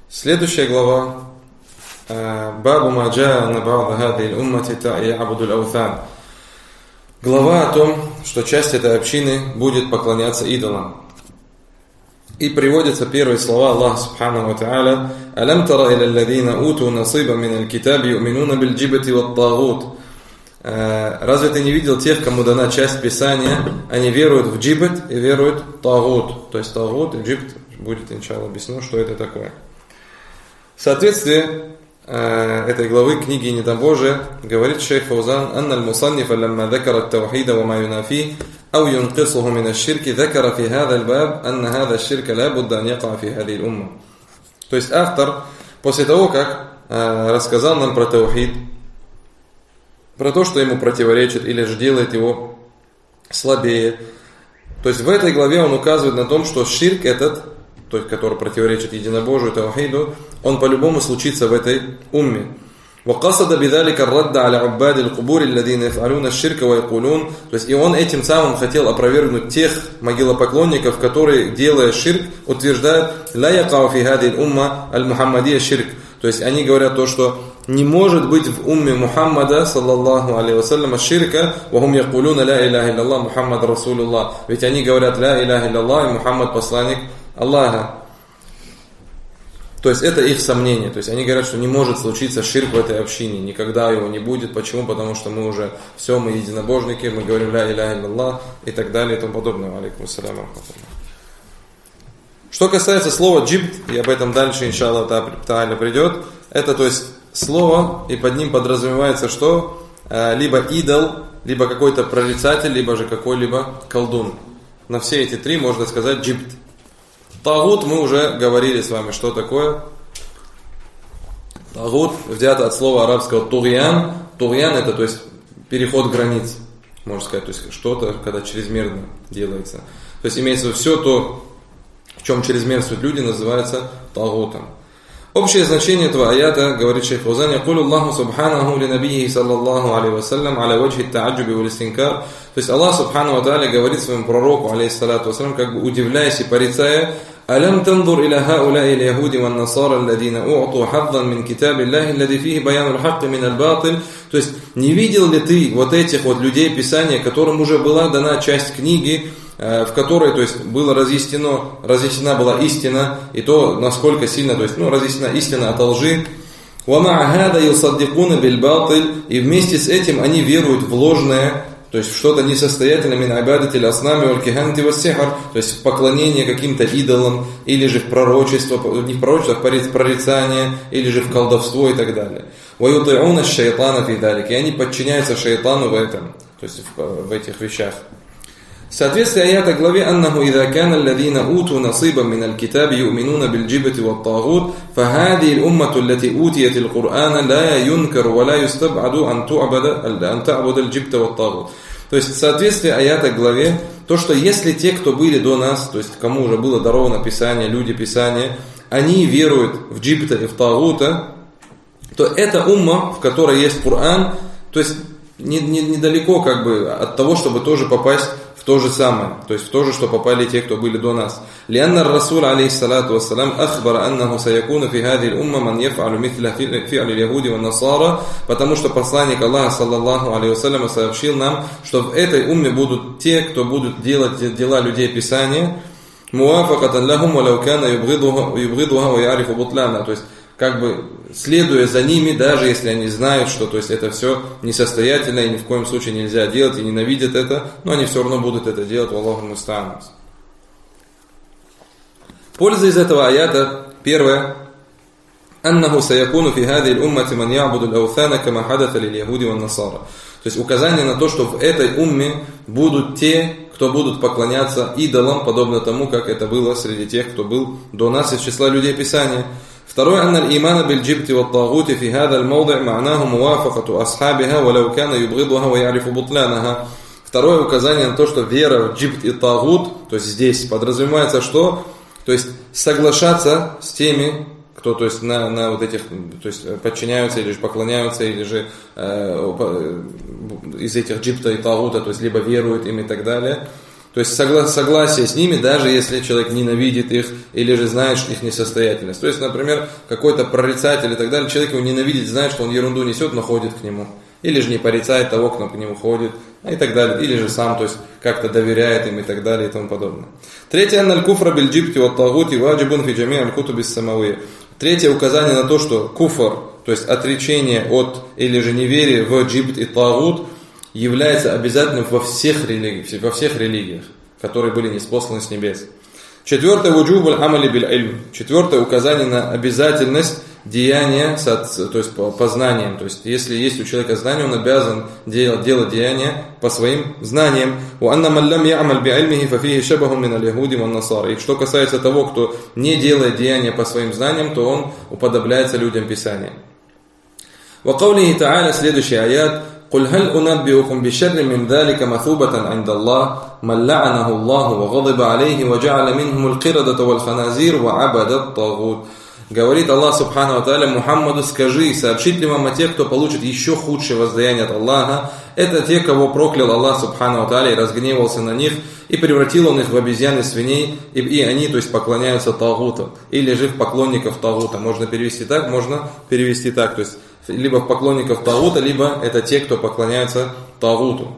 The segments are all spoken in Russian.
Следующая глава. Бабу ма джаа анна ба'да хадихи л-уммати я'буду л-аутхан. Глава о том, что часть этой общины будет поклоняться идолам. И приводятся первые слова Аллаха Субханаху ва Та'аля: «Алям тара иля алладина уту насиба мин аль-китаби ю'минуна биль-джибти ват-тагут». Разве ты не видел тех, кому дана часть Писания, они веруют в джибт и веруют в тагут. То есть тагут и джибт будет, иншалла, объяснено, что это такое. В соответствии этой главы книги Недобожия говорит шейх Фаузан: «Анна аль-мусаннифа лямма дакара ат-тавхида ва ма юнафи ау юнкисуху мин аш-ширки дакара фи хада аль-баб анна хада аш-ширка ла будда ан яка фи хадихи л-умма». То есть автор, после того, как рассказал нам про тавхид, про то, что ему противоречит или же делает его слабее, то есть в этой главе он указывает на том, что ширк этот, то есть который противоречит единобожию, тавхиду, он по-любому случится в этой умме. وَقَصَدَ بِذَلِكَ الرَّدَّ عَلَى عُبَّادِ الْقُبُورِ الَّذِينَ يَفْعَلُونَ الشِّرْكَ وَيَقُولُونَ. То есть и он этим самым хотел опровергнуть тех могилопоклонников, которые, делая ширк, утверждают «لا يقع في هذه الأمة المحمدية شرك». То есть они говорят то, что не может быть в умме Мухаммада, саллаллаху алейхи вассаляма, ширка, وَهُمْ يَقُولُونَ لَا إِلَهَ إِلَّا اللَّهُ مُحَمَّدٌ رَسُولُ اللَّهِ. Ведь они говорят «لا إله إلا الله» и Мухаммад посланник Аллаха. То есть это их сомнение. То есть они говорят, что не может случиться ширк в этой общине. Никогда его не будет. Почему? Потому что мы уже все, мы единобожники, мы говорим «ля иляха илlallah» и так далее и тому подобное. Алейкум ассалям ва рахматуллах. Что касается слова джибт, и об этом дальше, иншаллах та'аля, придет, это то есть слово, и под ним подразумевается что? Либо идол, либо какой-то прорицатель, либо же какой-либо колдун. На все эти три можно сказать джибт. Тагут мы уже говорили с вами, что такое. Тагут взято от слова арабского тугьян. Тугьян это то есть переход границ, можно сказать, то есть что-то, когда чрезмерно делается. То есть имеется в виду все то, в чем чрезмерствуют люди, называется тагутом. Общее значение этого аята, говорит шейх Фаузан: «Якулу Аллаху субханаху ли набийхи саллаллаху алейхи вассалям аля ваджхи та'аджуби вал истинкар». То есть Аллах субхану ва та'аля говорит своему пророку, алейхиссалату вассалям, как бы удивляясь и порицая: «Алям тандур иля хауляи л-яхуди ван насара алладина у'ту хаддан мин китаби Аллахи аллади фихи баяну л-хакки мин аль-батиль». То есть не видел ли ты вот этих вот людей Писания, которым уже была дана часть книги, в которой, то есть, было разъяснена была истина, и то, насколько сильно, то есть, разъяснена истина от лжи. И вместе с этим они веруют в ложное, то есть в что-то несостоятельное, то есть в поклонение каким-то идолам, или же в пророчество, не в пророчество, а в прорицание, или же в колдовство и так далее. И они подчиняются шайтану в этом, то есть в этих вещах. В соответствии аята главе «Аннаху иза кана алладина уту насиба мин аль-китаби ю'минуна биль-джибти ват-тагут, фахадихи л-уммату аллати утият аль-Кур'ана ла юнкару ва ла юстаб'аду ан та'буда аль-джибта ват-тагут». То есть в соответствии аята главе, то, что если те, кто были до нас, то есть кому уже было даровано Писание, люди Писания, они веруют в джибта и в тагута, то эта умма, в которой есть Коран, то есть недалеко как бы от того, чтобы тоже попасть в то же самое, то есть в то же, что попали те, кто были до нас. لأن الرسول عليه الصلاة والسلام أخبر أنه سيكون في هذه الأمة من يفعل مثل فعل اليهود والنصارى, потому что посланник Аллаха саллаллаху алейхи вассалям сообщил нам, что в этой умме будут те, кто будут делать дела людей Писания, муафакатан лахум валау кана юбгидуха ва я'рифу бутлана, то есть как бы следуя за ними, даже если они знают, что то есть это все несостоятельно и ни в коем случае нельзя делать и ненавидят это, но они все равно будут это делать. Валлаху муста'ан. Польза из этого аята первое: «Аннаху саякуну фи хади л-уммати ман я'буду л-аутхана кама хадата лиль-яхуди ван-насара». То есть указание на то, что в этой умме будут те, кто будут поклоняться идолам, подобно тому, как это было среди тех, кто был до нас из числа людей Писания. Второе: «Анна аль-имана биль-джибти ват-тагути фи хада аль-мawди' ма'наху муафакату асхабиха валау кана юбгидуха ва я'рифу бутланаха». Второе указание на то, что вера в джибт и тагут, то есть здесь подразумевается что? То есть соглашаться с теми, кто то есть на вот этих, то есть подчиняются или же поклоняются, или же из этих джибта и тагута, то есть либо веруют им и так далее. То есть согласие с ними, даже если человек ненавидит их или же знает их несостоятельность. То есть, например, какой-то прорицатель и так далее, человек его ненавидит, знает, что он ерунду несет, но ходит к нему. Или же не порицает того, кто к нему ходит, и так далее. Или же сам, то есть, как-то доверяет им и так далее и тому подобное. Третье, анналь куфра биль джибти ва тагути ваджибун фи джами' аль кутуби самавия. Третье указание на то, что куфр, то есть отречение от или же неверие в джибт и тагут, является обязательным во всех религиях, которые были ниспосланы с небес. Четвертое, вуджуб аль-амали биль-ильм. Четвертое, указание на обязательность деяния, то есть по знаниям. То есть, если есть у человека знания, он обязан делать деяния по своим знаниям. И что касается того, кто не делает деяния по своим знаниям, то он уподобляется людям Писания. وقوله تعالى, следующий аят: قل هل أنبئكم بشر من ذلك مثوبة عند الله من لعنه الله وغضب عليه وجعل منهم القردة والخنازير وعبد الطاغوت. Говорит Аллах Субхану ва Тааля Мухаммаду: скажи, сообщит ли вам о тех, кто получит еще худшее воздаяние от Аллаха? Это те, кого проклял Аллах Субхану ва Тааля и разгневался на них, и превратил он их в обезьян и свиней, и они, то есть, поклоняются тагуту, или же в поклонников тагута. Можно перевести так, то есть, либо в поклонников тагута, либо это те, кто поклоняются тагуту.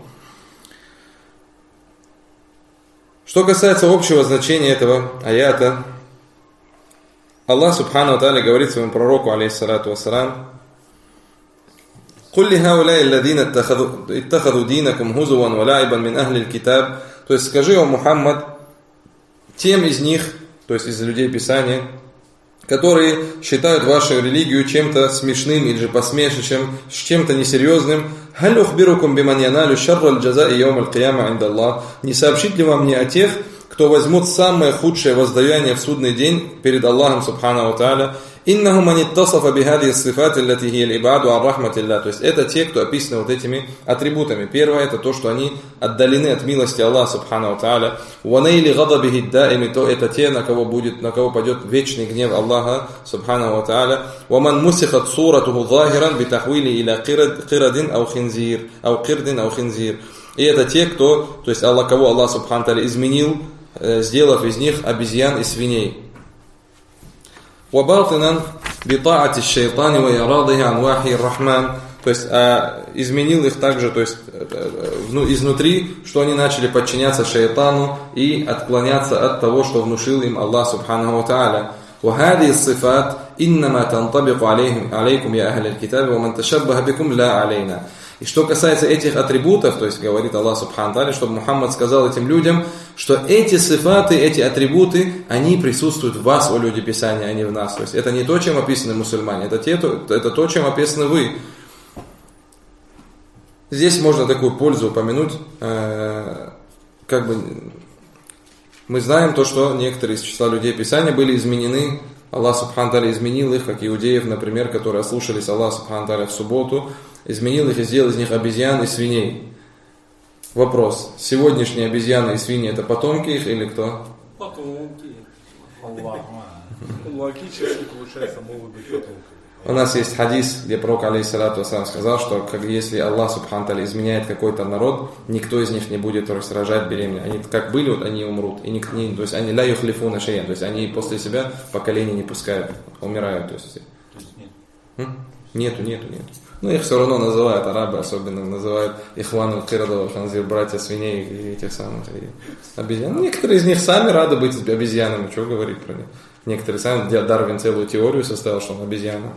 Что касается общего значения этого аята, Аллах Субхану ва Тааля говорит своему пророку, алейхиссалату вассалам: «Куль ли хауляй алладина иттахаду динакум хузуван ва ла'ибан мин ахли аль-китаб». То есть скажи, о Мухаммад, тем из них, то есть из людей Писания, которые считают вашу религию чем-то смешным или же посмешищем, чем-то несерьезным, «Халь ухбирукум биман яналю шарра аль-джазаи йоум аль-кияма инда Аллах». Не сообщить ли вам мне о тех, кто возьмут самое худшее воздаяние в судный день перед Аллахом Субхану ва Тааля? «Иннаху ман иттасафа бихади ссифати аллати хия аль-ибаду ан рахматиллах». То есть это те, кто описаны вот этими атрибутами. Первое, это то, что они отдалены от милости Аллаха Субхану ва Тааля. «Ва найли гадабихи даими», то это те, на кого падет вечный гнев Аллаха Субхану ва Тааля. «Ва ман мусихат суратуху захиран битахвили иля кирадин ау хинзир». И это те, кто, то есть кого Аллах Субхану ва Тааля изменил, сделав из них обезьян и свиней. وَبَاطِنًا بِطَاعَةِ الشَّيْطَانِ وَيَرَاضِهِ عَنْ وَحْيِ الرَّحْمَنِ. То есть изменил их также, то есть изнутри, что они начали подчиняться шайтану и отклоняться от того, что внушил им Аллах Субхану ва Тааля. وَهَذِهِ الصِّفَاتِ إِنَّمَا تَنْطَبِقُ عَلَيْكُمْ يَا أَهْلَ الْكِتَابِ وَمَنْ تَشَبَّهَ بِكُمْ لَا عَلَيْنَا. И что касается этих атрибутов, то есть говорит Аллах Субхану ва Тааля, чтобы Мухаммад сказал этим людям, что эти сифаты, эти атрибуты, они присутствуют в вас, о люди Писания, а не в нас. То есть это не то, чем описаны мусульмане, это то, чем описаны вы. Здесь можно такую пользу упомянуть, мы знаем то, что некоторые из числа людей Писания были изменены, Аллах Субхану ва Тааля изменил их, как иудеев, например, которые ослушались Аллаха Субхану ва Тааля в субботу, изменил их и сделал из них обезьян и свиней. Вопрос: сегодняшние обезьяны и свиньи это потомки их или кто? Потомки. Логически получается, могут быть потомки. У нас есть хадис, где пророк, алейхиссалату вассалам, сказал, что если Аллах Субхану ва Тааля изменяет какой-то народ, никто из них не будет рожать беременных. Они как были, вот они умрут. То есть они ля юхлифуна шей'ан, то есть они после себя поколение не пускают, умирают. То есть нет. Нету. Но их все равно называют, арабы особенно называют ихвану кирада ханзир, братья свиней и этих самых обезьян. Некоторые из них сами рады быть обезьянами, что говорить про них. Некоторые сами, Дарвин целую теорию составил, что он обезьяна.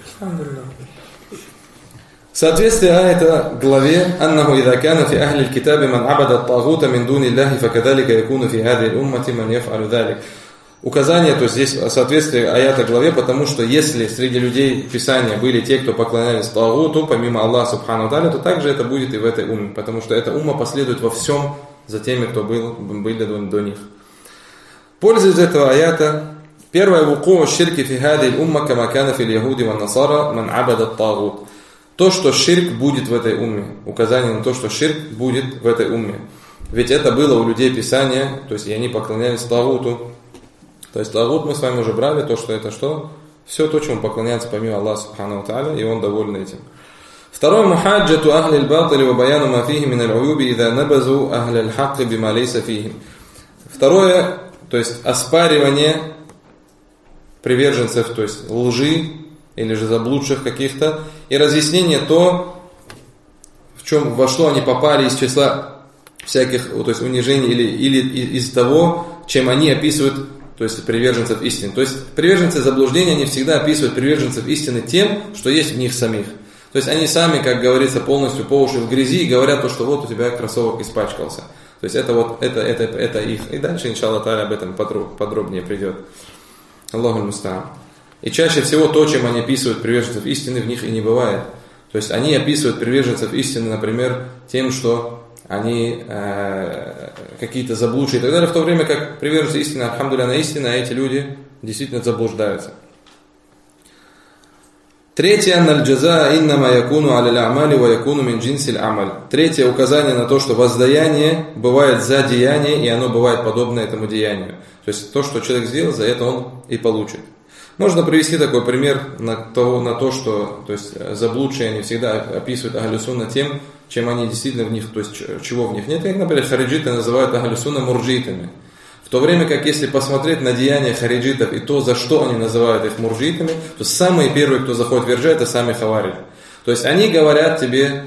Соответствие это главе «Аннаху идha кана фи ахли аль-китаби ман абада ат-тагута мин дуни Аллахи, факадалика якуну фи хади аль-уммати ман яф'алу далик». Указание, то есть здесь соответствие аята главе, потому что если среди людей Писания были те, кто поклонялись тагуту, помимо Аллаха Субхану ва Тааля, то также это будет и в этой умме, потому что эта умма последует во всем за теми, кто были до них. Польза из этого аята. Первое: вуку ширки фи хади аль-умма кама кана фи аль-яхуди ва насара ман абада ат-тагут. То, что ширк будет в этой умме. Указание на то, что ширк будет в этой умме. Ведь это было у людей Писания, то есть и они поклонялись тагуту. То есть тагут мы с вами уже брали, то, что это что? Все то, чему поклоняется помимо Аллаха Субхану ва Тааля, и он доволен этим. Второй мухаджату ахли аль-батили ва баяну ма фихи мин аль-уюби ида набазу ахли аль-хакки бима лейса фихи. Второе, то есть оспаривание приверженцев, то есть лжи или же заблудших каких-то, и разъяснение то, во что они попали из числа всяких, то есть унижений или из того, чем они описывают, то есть приверженцев истины. То есть приверженцы заблуждения, они всегда описывают приверженцев истины тем, что есть в них самих. То есть они сами, как говорится, полностью по уши в грязи и говорят то, что вот у тебя кроссовок испачкался. То есть это их. И дальше, иншаллах та'аля, об этом подробнее придет. Аллаху муста'ан. И чаще всего то, чем они описывают приверженцев истины, в них и не бывает. То есть они описывают приверженцев истины, например, тем, что они какие-то заблудшие и так далее, в то время как приверженцы истины, альхамдулилля, на истину, а эти люди действительно заблуждаются. Третье, «Наль-джаза иннама якуну аля амали ва якуну мин джинсиль амаль». Третье указание на то, что воздаяние бывает за деяние, и оно бывает подобно этому деянию. То есть то, что человек сделал, за это он и получит. Можно привести такой пример на то, что, то есть, заблудшие они всегда описывают ахлю сунна тем, чем они действительно в них, то есть чего в них нет. Как, например, хариджиты называют ахлю сунна мурджитами. В то время как если посмотреть на деяния хариджитов и то, за что они называют их мурджитами, то самые первые, кто заходит в ирджа, это сами хавариджи. То есть они говорят тебе,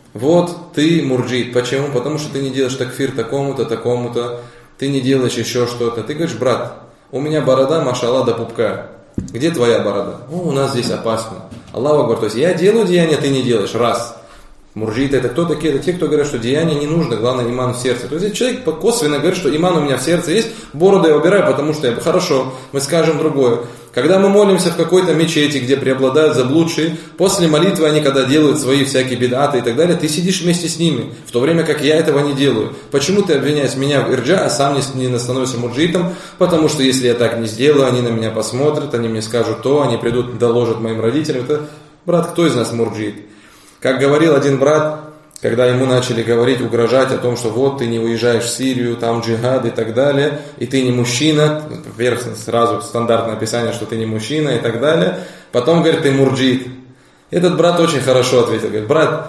вот ты мурджит. Почему? Потому что ты не делаешь такфир такому-то, ты не делаешь еще что-то. Ты говоришь, брат, у меня борода, машалла, до пупка. Где твоя борода? У нас здесь опасно. Аллаху акбар. То есть я делаю деяния, ты не делаешь. Раз. Мурджиты это кто такие? Это те, кто говорят, что деяние не нужно, главное иман в сердце. То есть человек косвенно говорит, что иман у меня в сердце есть, бороду я убираю, потому что я... Хорошо, мы скажем другое. Когда мы молимся в какой-то мечети, где преобладают заблудшие, после молитвы они, когда делают свои всякие бидаты и так далее, ты сидишь вместе с ними, в то время как я этого не делаю. Почему ты обвиняешь меня в ирджа, а сам не становишься мурджитом? Потому что если я так не сделаю, они на меня посмотрят, они мне скажут то, они придут, доложат моим родителям. Это, брат, кто из нас мурджит? Как говорил один брат, когда ему начали говорить, угрожать о том, что вот ты не уезжаешь в Сирию, там джихад и так далее, и ты не мужчина, вверх сразу стандартное описание, что ты не мужчина и так далее, потом говорит, ты мурджит. Этот брат очень хорошо ответил, говорит, брат,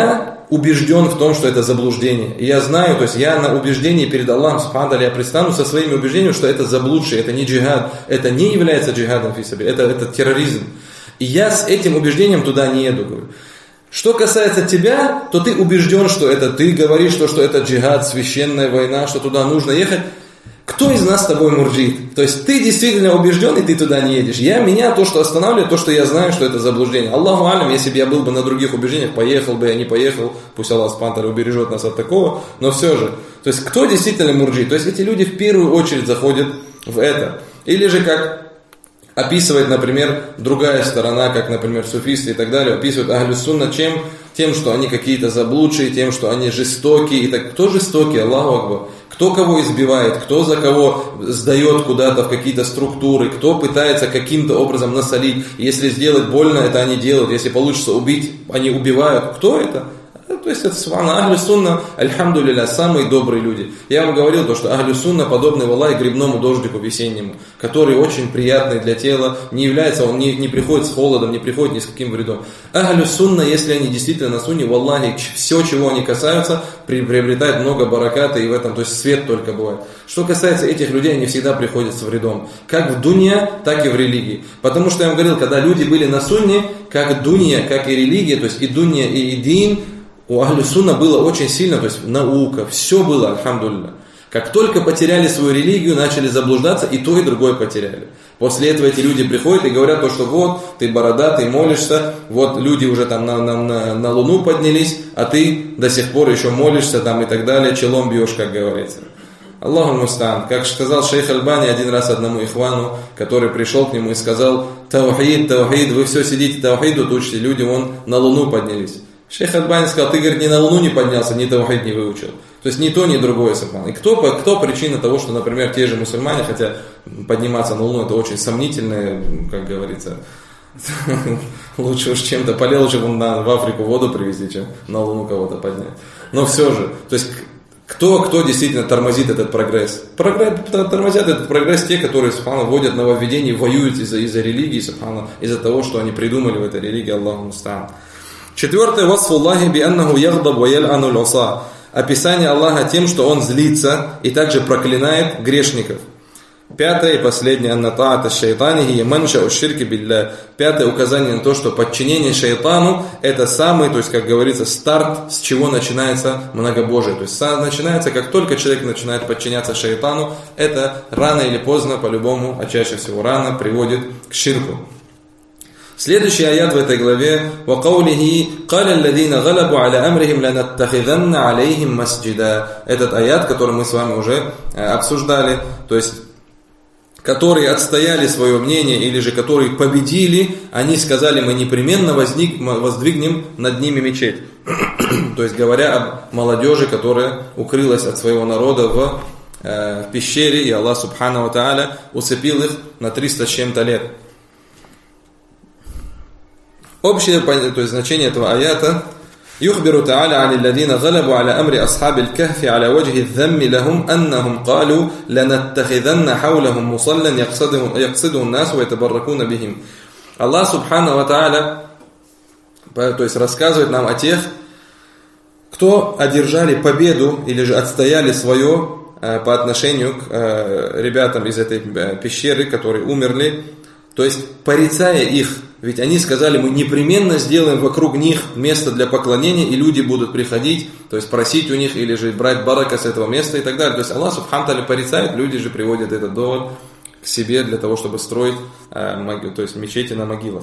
я убежден в том, что это заблуждение, и я знаю, то есть я на убеждении перед Аллахом, субхану ва тааля, я предстану со своими убеждениями, что это заблудшие, это не джихад, это не является джихадом фи сабиль, это терроризм. И я с этим убеждением туда не еду, говорю. Что касается тебя, то ты убежден, что это ты говоришь, что это джихад, священная война, что туда нужно ехать. Кто из нас с тобой мурджит? То есть ты действительно убежден, и ты туда не едешь. Меня то, что останавливает, то, что я знаю, что это заблуждение. Аллаху алям, если бы я был бы на других убеждениях, поехал бы, я не поехал, пусть Аллах Субхану убережет нас от такого, но все же. То есть кто действительно мурджит? То есть эти люди в первую очередь заходят в это. Или же как описывает, например, другая сторона, как, например, суфисты и так далее, описывают ахлю сунна тем, что они какие-то заблудшие, тем, что они жестокие. И так, кто жестокий? Аллаху акбар. Кто кого избивает, кто за кого сдает куда-то в какие-то структуры, кто пытается каким-то образом насолить. Если сделать больно, это они делают. Если получится убить, они убивают. Кто это? То есть это субхана ахлю сунна, альхамдулилля, самые добрые люди. Я вам говорил то, что ахлю сунна подобный валлахи грибному дождику весеннему, который очень приятный для тела, не является, он не приходит с холодом, не приходит ни с каким вредом. Ахлю сунна, если они действительно на сунне, валлахи, все, чего они касаются, приобретает много бараката, и в этом, то есть свет только бывает. Что касается этих людей, они всегда приходят с вредом, как в дунья, так и в религии. Потому что я вам говорил, когда люди были на сунне, как дунья, как и религия, то есть и дунья, и дин, у ахлю сунна было очень сильно, то есть наука, все было, альхамдулилля. Как только потеряли свою религию, начали заблуждаться, и то, и другое потеряли. После этого эти люди приходят и говорят то, что вот, ты бородатый, молишься, вот люди уже там на луну поднялись, а ты до сих пор еще молишься там и так далее, челом бьешь, как говорится. Аллаху муста'ан. Как сказал шейх Альбани один раз одному ихвану, который пришел к нему и сказал, таухид, вы все сидите таухиду, учите, люди вон на луну поднялись. Шейх Альбани сказал, ты, говорит, ни на луну не поднялся, ни таухид не выучил. То есть ни то, ни другое. И кто причина того, что, например, те же мусульмане, хотя подниматься на луну это очень сомнительное, как говорится, лучше уж чем-то полел, лучше в Африку воду привезти, чем на луну кого-то поднять. Но все же, то есть кто действительно тормозит этот прогресс? Тормозят этот прогресс те, которые, субхана, вводят нововведения, воюют из-за религии, субхана, из-за того, что они придумали в этой религии, Аллаху муста'ан. Четвертое. Васфуллахи би аннаху ягдаб ва ял'ану аль-уса. Описание Аллаха тем, что Он злится и также проклинает грешников. Пятое и последнее. Анна та'ата шайтани хия маншау ширки билля. Пятое указание на то, что подчинение шайтану это самый, то есть, как говорится, старт, с чего начинается многобожие. То есть начинается, как только человек начинает подчиняться шайтану, это рано или поздно, по-любому, а чаще всего рано, приводит к ширку. Следующий аят в этой главе وَقَوْلِهِ قَالَ الَّذِينَ غَلَبُوا عَلَى أَمْرِهِمْ لَنَتَّخِذَنَّ عَلَيْهِمْ مَسْجِدًا. Этот аят, который мы с вами уже обсуждали, то есть которые отстояли свое мнение или же которые победили, они сказали, мы непременно воздвигнем над ними мечеть. То есть говоря об молодежи, которая укрылась от своего народа в пещере, и Аллах Субхану ва Тааля усыпил их на 300 с чем-то лет. Общее, то есть значение этого аята: يخبر تعالى عن الذين غلبوا على أمر أصحاب الكهف على وجه الذم لهم أنهم قالوا لنتخذن حولهم مصلى يقصده الناس ويتبركون بهم. Аллах Субхану ва Тааля, то есть рассказывает нам о тех, кто одержали победу или же отстояли свое по отношению к ребятам из этой пещеры, которые умерли, то есть порицая их. Ведь они сказали, мы непременно сделаем вокруг них место для поклонения, и люди будут приходить, то есть просить у них, или же брать барака с этого места и так далее. То есть Аллах Субхану Тааля порицает, люди же приводят этот довод к себе для того, чтобы строить то есть мечети на могилах.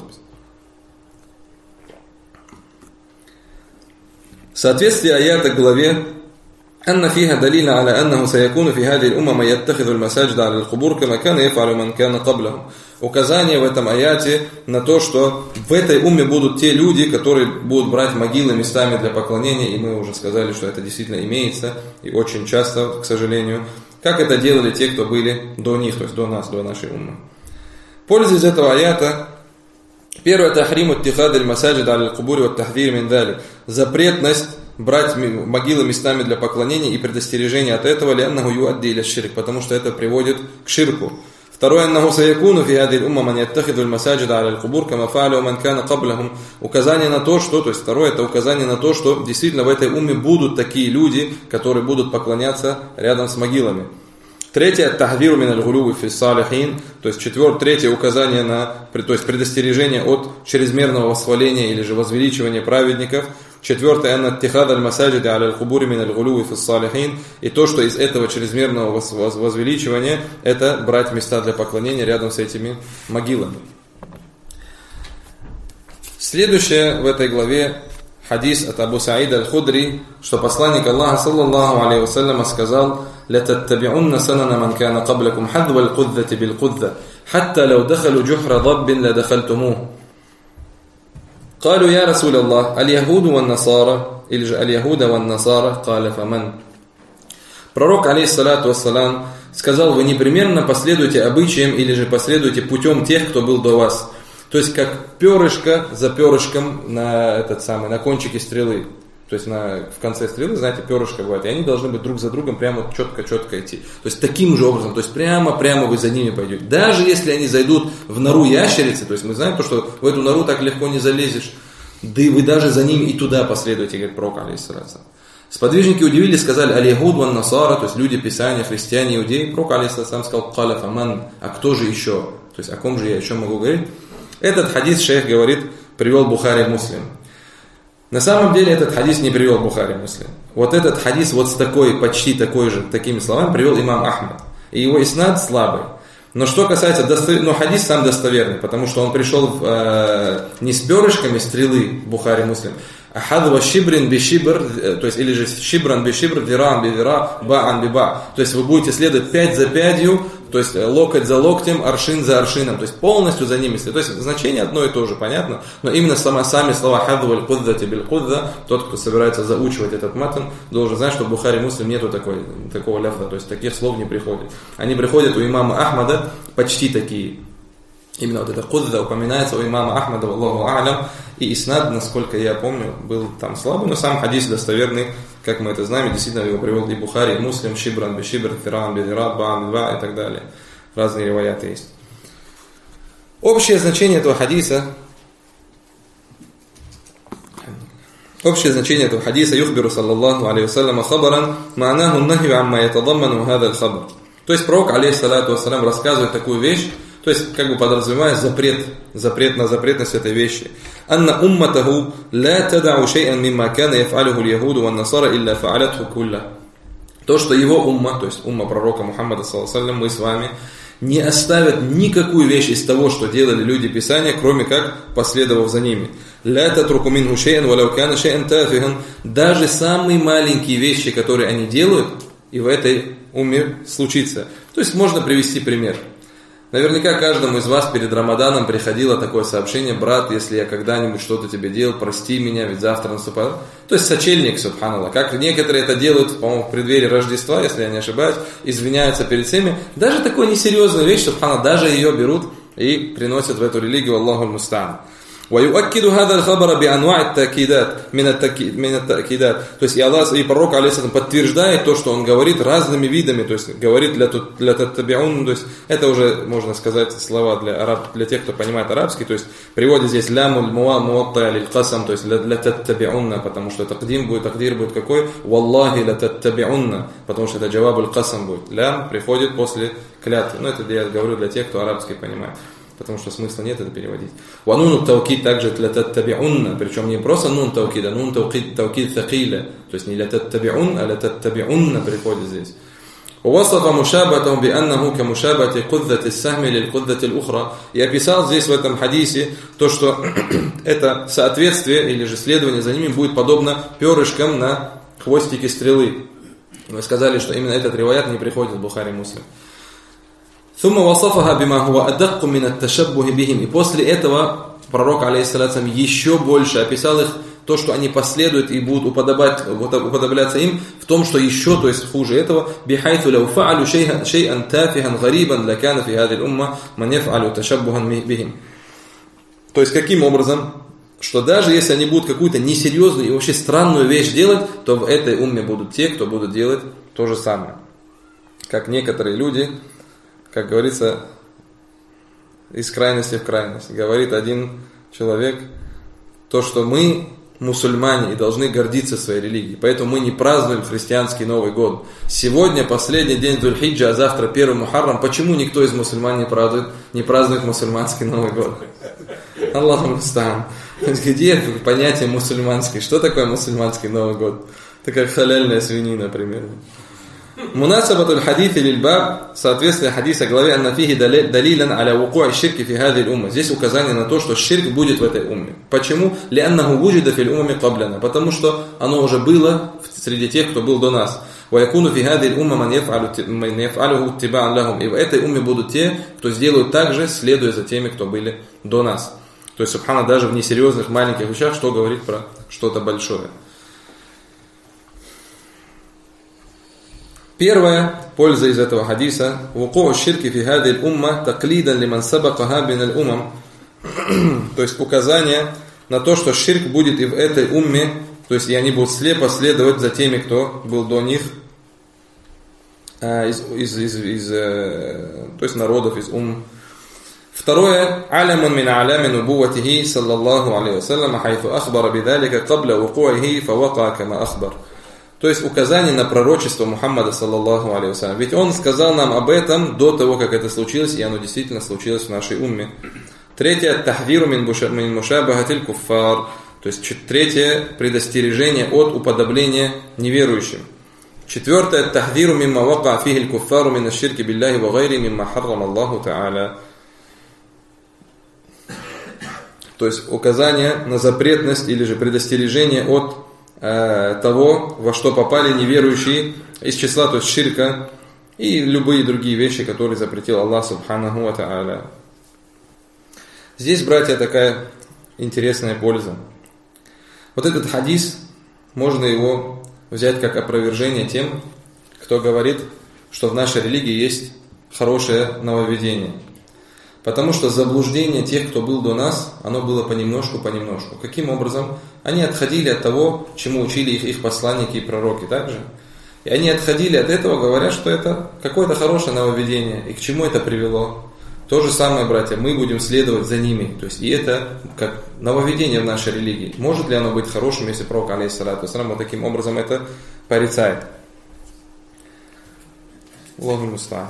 Соответствие аята к главе أن فيها دليل على أنه سيكون في هذه الأمة من يتخذ المساجد على القبور كما كان يفعل من كان قبلهم. Указание в этом аяте на то, что в этой умме будут те люди, которые будут брать могилы местами для поклонения, и мы уже сказали, что это действительно имеется, и очень часто, к сожалению, как это делали те, кто были до них, то есть до нас, до нашей уммы. Польза из этого аята: первое, тахриму иттихад аль-масаджид аль-кубури ва тахзир мин далик. Запретность брать могилы местами для поклонения и предостережение от этого, ляннаху юадди иля ширк, потому что это приводит к ширку. Второе, аннаху саякуну фи хадил умма ман яттахиду аль-масаджид аля аль-кубур кама фа'алу ман кана qablahum. Указание на то, что, то есть второе, это указание на то, что действительно в этой умме будут такие люди, которые будут поклоняться рядом с могилами. Третье, тахвиру мин аль-гулуви фи салихин, то есть третье указание на, то есть предостережение от чрезмерного восхваления или же возвеличивания праведников. Четвертое, анна иттихад аль-масаджиди аля аль-кубури мин аль-гулуви фи салихин, и то, что из этого чрезмерного возвеличивания, это брать места для поклонения рядом с этими могилами. Следующее в этой главе хадис от Абу Саида аль-Худри, что посланник Аллаха саллаллаху алейхи вассаляма сказал: لَتَتَّبِعُنَّ سَنَنَ مَنْ كَانَ قَبْلَكُمْ حَذْوَ الْقُذَّةِ بِالْقُذَّةِ حَتَّى لَوْ دَخَلُوا جُحْرَ ضَبٍّ لَدَخَلْتُمُوهُ. قالوا يا رسول الله اليهود والنصارى или же اليهود والنصارى قال فمن. Пророк алейхиссалату вассалам сказал: вы непременно последуйте обычаям или же последуйте путем тех, кто был до вас. То есть как перышко за перышком на на кончике стрелы. То есть в конце стрелы, знаете, перышко бывает, и они должны быть друг за другом прямо четко идти. То есть таким же образом, то есть прямо вы за ними пойдете. Даже если они зайдут в нору ящерицы, то есть мы знаем, что в эту нору так легко не залезешь, да и вы даже за ними и туда последуете, говорит пророк алейхиссалату. Сподвижники удивились, сказали: аль-яхуд ван насара, то есть люди Писания, христиане, иудеи. Пророк алейхиссалату сказал: каля фаман, а кто же еще? То есть о ком же я еще могу говорить? Этот хадис шейх говорит, привел Бухари Муслим. На самом деле этот хадис не привел Бухари Муслим. Вот этот хадис вот с почти такими словами привел имам Ахмад. И его иснад слабый. Но что касается хадис сам достоверный, потому что он пришел не с перышками стрелы Бухари Муслим, а хадва шибрин би шибр, то есть или же шибран би шибр, виран би вира, баан би ба. То есть вы будете следовать пять за пятью, то есть локоть за локтем, аршин за аршином, то есть полностью за ними следовать. То есть значение одно и то же, понятно, но именно сами слова хадва аль-куддати биль-кудда, тот, кто собирается заучивать этот матан, должен знать, что в Бухари Муслим нету такого ляфза, то есть таких слов не приходит. Они приходят у имама Ахмада почти такие. Именно вот это кудда упоминается у имама Ахмада, Аллаху а'лям, и иснад, насколько я помню, был там слабый, но сам хадис достоверный, как мы это знаем, действительно его привел и Бухари, и Муслим, шибран би шибр, фиран би фират, баан би ба и так далее. Разные риваяты есть. Общее значение этого хадиса Общее значение этого хадиса юхбиру саллаллаху алейхи вассаляма хабаран ма'наху нахью амма ятадамману хада аль-хабар. То есть пророк алейхи салату вассалям рассказывает такую вещь, то есть как бы подразумевая запретность этой вещи. Анна умматаху ла тадау шей'ан мимма кана яф'алуху аль-яхуду ван-насара илля фа'алатху кулла. То, что его умма, то есть умма пророка Мухаммада саллаллаху алейхи вассалям, мы с вами, не оставят никакую вещь из того, что делали люди Писания, кроме как последовав за ними. «Ля татруку минху шей'ан валяу кана шей'ан тафихан». Даже самые маленькие вещи, которые они делают, и в этой умме случится. То есть можно привести пример. Наверняка каждому из вас перед Рамаданом приходило такое сообщение: брат, если я когда-нибудь что-то тебе делал, прости меня, ведь завтра наступает. То есть сочельник, субханаллах. Как некоторые это делают, по-моему, в преддверии Рождества, если я не ошибаюсь, извиняются перед всеми. Даже такой несерьезную вещь, субханаллах, даже ее берут и приносят в эту религию, Аллаху муста'ан. ويؤكد هذا الخبر بأنواع التأكيدات من التأكيدات. То есть и пророк алейхиссалям подтверждает то, что он говорит разными видами, то есть говорит для таттабиун, то есть это уже можно сказать слова для тех, кто понимает арабский, то есть приводит здесь лямуль муатта лиль касам, то есть для таттабиунна, потому что тагдир будет какой? Валлахи ля таттабиунна, потому что это джавабуль касам будет. Лям приходит после клятвы. Ну это я говорю для тех, кто арабский понимает. Потому что смысла нет это переводить. Вануну таукид также для таттабиунна, причем не просто нун таукид, а нун таукид такиля. То есть не для таттабиун, а для таттабиунна приходит здесь. ووصف مشابهة بأنه كمشابهة قذة السهم للقذة الأخرى. И описал здесь в этом хадисе то, что это соответствие или же следование за ними будет подобно перышкам на хвостике стрелы. Мы сказали, что именно этот риваят не приходит в Бухари Муслим. ثم وصفها بما هو أدق من التشبه بهم. И после этого пророк алейхиссалям еще больше описал их, то, что они последуют и будут уподобляться им, в том, что еще, то есть хуже этого, بحيث لو فعلوا شيئا تافها غريبا لكان في هذه الأمة من يفعل تشبها بهم. То есть каким образом, что даже если они будут какую-то несерьезную и вообще странную вещь делать, то в этой умме будут те, кто будут делать то же самое. Как некоторые люди, как говорится, из крайности в крайность. Говорит один человек, то, что мы мусульмане и должны гордиться своей религией. Поэтому мы не празднуем христианский Новый год. Сегодня последний день Дзуль-Хиджа, а завтра первый Мухаррам. Почему никто из мусульман не празднует мусульманский Новый год? Аллаху муста'ан. Где понятие мусульманский? Что такое мусульманский Новый год? Это как халяльная свинина, примерно. Мунасабатуль хадифи лильбаб, соответствие хадиса главе аннафихи далилян аля вуку'и ширки фи хадиль умма. Здесь указание на то, что ширк будет в этой умме. Почему? Лианнаху вуджида фил умми каблана. Потому что оно уже было среди тех, кто был до нас. Ваякуну фи хадиль умма ман яф'алуху тиба'ан лахум. И в этой умме будут те, кто сделают так же, следуя за теми, кто были до нас. То есть, субхана, даже в несерьезных маленьких вещах, что говорит про что-то большое. Первая польза из этого хадиса: вукуу ширки фи хадиль умма таклидан лиман сабакаха бинал умам. То есть указание на то, что ширк будет и в этой умме, то есть и они будут слепо следовать за теми, кто был до них, то есть народов из умм. Второе: алямун мин алями нубуватихи саллаллаху алейхи вассалям, хайфу ахбара бидалика кабля вукуихи фавака кама ахбар. То есть указание на пророчество Мухаммада саллаллаху алейхи вассалям. Ведь он сказал нам об этом до того, как это случилось, и оно действительно случилось в нашей умме. Третье: тахвиру мин мушабахатиль куффар. То есть третье: предостережение от уподобления неверующим. Четвертое: тахвиру мимма вака фихиль куффару мин ашширки билляхи ва гайри мимма харрам Аллаху та'аля. То есть указание на запретность или же предостережение от того, во что попали неверующие из числа, то есть ширка и любые другие вещи, которые запретил Аллах субханаху ва та'аля. Здесь, братья, такая интересная польза. Вот этот хадис, можно его взять как опровержение тем, кто говорит, что в нашей религии есть хорошее нововведение. Потому что заблуждение тех, кто был до нас, оно было понемножку. Каким образом? Они отходили от того, чему учили их посланники и пророки также. И они отходили от этого, говоря, что это какое-то хорошее нововведение. И к чему это привело? То же самое, братья, мы будем следовать за ними. То есть, и это как нововведение в нашей религии. Может ли оно быть хорошим, если пророк, алейхиссалату вассалям, вот таким образом это порицает? Аллаху муста'ан.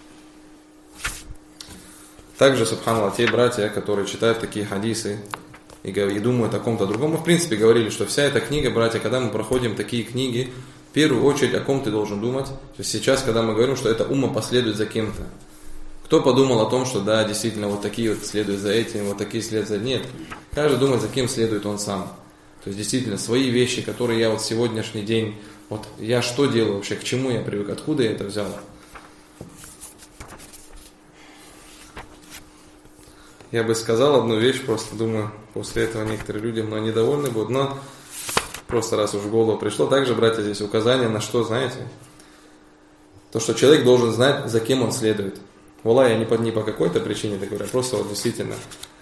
Также, субханаллах, те братья, которые читают такие хадисы и думают о ком-то другом, мы в принципе говорили, что вся эта книга, братья, когда мы проходим такие книги, в первую очередь о ком ты должен думать. То есть сейчас, когда мы говорим, что эта умма последует за кем-то, кто подумал о том, что да, действительно, вот такие вот следуют за этим, вот такие следуют за... Нет, каждый думает, за кем следует он сам. То есть действительно, свои вещи, которые я вот сегодняшний день, вот я что делаю вообще, к чему я привык, откуда я это взял? Я бы сказал одну вещь, просто думаю, после этого некоторые люди мной недовольны будут, но просто раз уж в голову пришло. Также, братья, здесь указание на что, знаете? То, что человек должен знать, за кем он следует. Валла, я не по какой-то причине так говорю, просто вот действительно.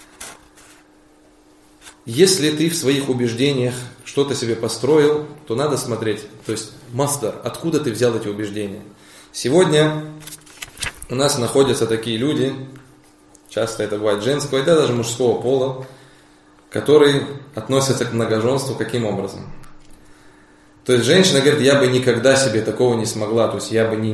Если ты в своих убеждениях что-то себе построил, то надо смотреть, то есть мастер, откуда ты взял эти убеждения. Сегодня у нас находятся такие люди, часто это бывает женского, и даже мужского пола, которые относятся к многоженству каким образом? То есть женщина говорит, я бы никогда себе такого не смогла, то есть я бы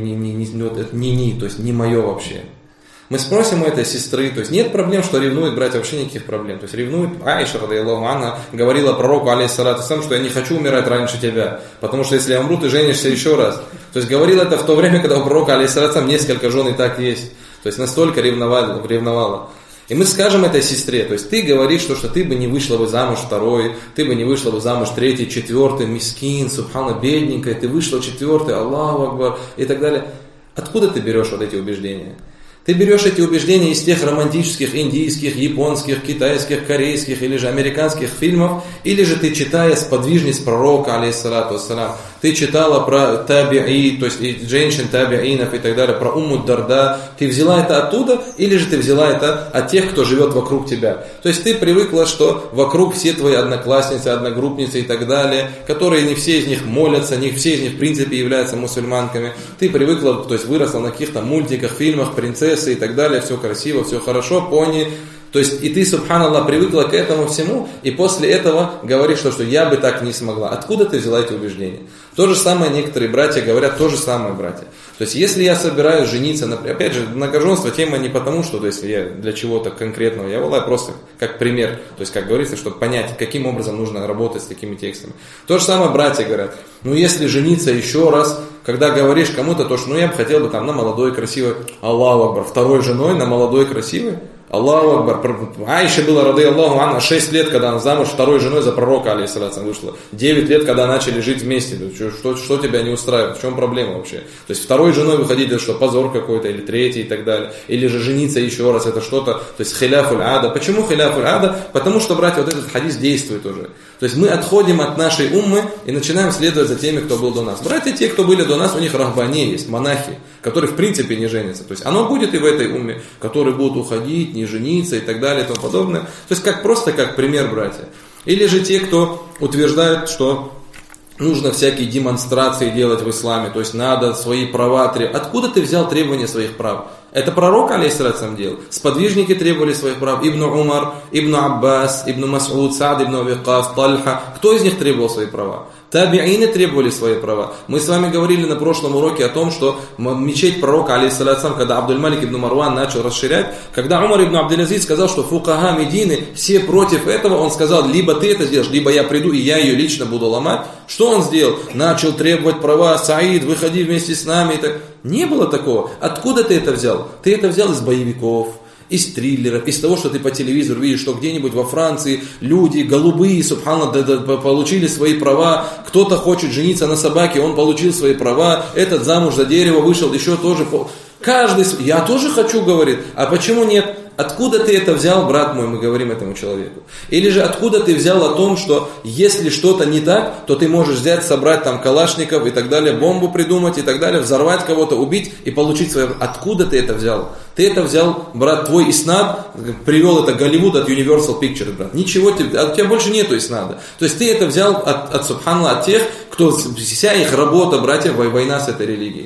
то есть не мое вообще. Мы спросим у этой сестры, то есть нет проблем, что ревнует братья, вообще никаких проблем. То есть ревнует Аиша, радиаллаху анха, говорила пророку, алейхиссалату вассалям, что я не хочу умирать раньше тебя, потому что если я умру, ты женишься еще раз. То есть говорила это в то время, когда у пророка, алейхиссалату вассалям, несколько жен и так есть. То есть настолько ревновала. И мы скажем этой сестре, то есть ты говоришь, что ты бы не вышла бы замуж второй, ты бы не вышла бы замуж третий, четвертый, мискин, субхана, бедненькая, ты вышла четвертый, Аллаху акбар и так далее. Откуда ты берешь вот эти убеждения? Ты берешь эти убеждения из тех романтических, индийских, японских, китайских, корейских или же американских фильмов, или же ты, читая сподвижность пророка, алейхиссалату вассалям, ты читала про таби'i, то есть женщин таби'инов и так далее, про Умму Дарда, ты взяла это оттуда, или же ты взяла это от тех, кто живет вокруг тебя. То есть ты привыкла, что вокруг все твои одноклассницы, одногруппницы и так далее, которые не все из них молятся, не все из них в принципе являются мусульманками. Ты привыкла, то есть выросла на каких-то мультиках, фильмах, принцессы и так далее, все красиво, все хорошо, пони. То есть и ты, субханаллах, привыкла к этому всему, и после этого говоришь, что я бы так не смогла. Откуда ты взяла эти убеждения? То же самое некоторые братья говорят, то же самое, братья. То есть если я собираюсь жениться, опять же, многоженство тема не потому, что то есть я для чего-то конкретного, я просто как пример, то есть как говорится, чтобы понять, каким образом нужно работать с такими текстами. То же самое братья говорят, если жениться еще раз, когда говоришь кому-то, то что я бы хотел бы на молодой красивой, Аллаху акбар, второй женой на молодой красивой, Аллаху акбар. Аиша была, радиаллаху анха, 6 лет, когда она замуж второй женой за пророка, алейхиссалату вышла. 9 лет, когда начали жить вместе. Что тебя не устраивает? В чем проблема вообще? То есть второй женой выходить, это что, позор какой-то, или третий и так далее. Или же жениться еще раз, это что-то, то есть хиляфуль ада. Почему хиляфуль ада? Потому что, братья, вот этот хадис действует уже. То есть мы отходим от нашей уммы и начинаем следовать за теми, кто был до нас. Братья, те, кто были до нас, у них рахбани есть, монахи, которые в принципе не женятся. То есть оно будет и в этой умме, которые будут уходить, не жениться и так далее и тому подобное. То есть просто как пример, братья. Или же те, кто утверждают, что нужно всякие демонстрации делать в исламе, то есть надо свои права требовать. Откуда ты взял требования своих прав? Это пророк, алейхиссалату вассалям, делал. Сподвижники требовали своих прав. Ибн Умар, Ибн Аббас, Ибн Мас'уд, Саад ибн Викас, Тальха. Кто из них требовал свои права? Таби'ины требовали свои права. Мы с вами говорили на прошлом уроке о том, что мечеть пророка, алейхиссалату вассалям, когда Абдуль-Малик ибн Марван начал расширять, когда Умар ибн Абдул-Азиз сказал, что фукаха Медины все против этого, он сказал, либо ты это сделаешь, либо я приду и я ее лично буду ломать. Что он сделал? Начал требовать права, Саид, выходи вместе с нами. Не было такого. Откуда ты это взял? Ты это взял из боевиков, из триллеров, из того, что ты по телевизору видишь, что где-нибудь во Франции люди голубые, субханаллах, получили свои права, кто-то хочет жениться на собаке, он получил свои права, этот замуж за дерево вышел, еще тоже... Каждый... Я тоже хочу, говорит. А почему нет? Откуда ты это взял, брат мой, мы говорим этому человеку? Или же откуда ты взял о том, что если что-то не так, то ты можешь взять, собрать там калашников и так далее, бомбу придумать и так далее, взорвать кого-то, убить и получить свое... Откуда ты это взял? Ты это взял, брат, твой иснад, привел это Голливуд от Universal Pictures, брат. Ничего тебе, у тебя больше нету иснада. То есть ты это взял от субханаллах, от тех, кто вся их работа, братья, война с этой религией.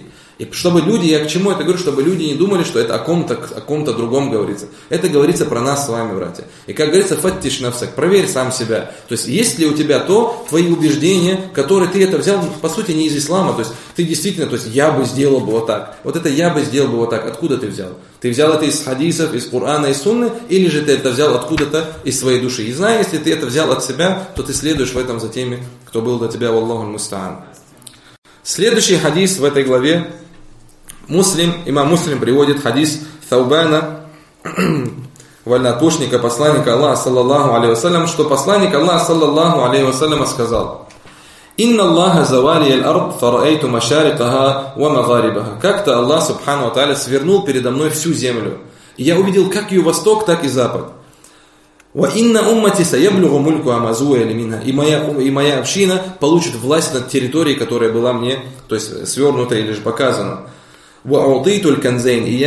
И чтобы люди, я к чему это говорю, чтобы люди не думали, что это о ком-то другом говорится. Это говорится про нас с вами, братья. И как говорится, фаттиш нафсак, проверь сам себя. То есть, есть ли у тебя твои убеждения, которые ты это взял, по сути, не из ислама. То есть, ты действительно, то есть, я бы сделал бы вот так. Вот это я бы сделал бы вот так. Откуда ты взял? Ты взял это из хадисов, из Корана, из Сунны, или же ты это взял откуда-то из своей души? И знай, если ты это взял от себя, то ты следуешь в этом за теми, кто был до тебя, валлаху мустаан. Следующий хадис в этой главе, имам Муслим приводит хадис Таубана, вольнотушника, посланника Аллаха, саллаллаху алейхи вассалям, что посланник Аллаха, саллаллаху алейхи вассалям, сказал: «Инна Аллаха завали аль-ард, фараэйту машарикаха ва магарибаха». Как-то Аллах, субхану ва тааля, свернул передо мной всю землю. И я увидел как ее восток, так и запад. «Ва инна уммати саяблюгу мульку амазуя лиминха». И моя община получит власть над территорией, которая была мне, то есть свернута или же показана. «Ва аутейтуль канзейн». И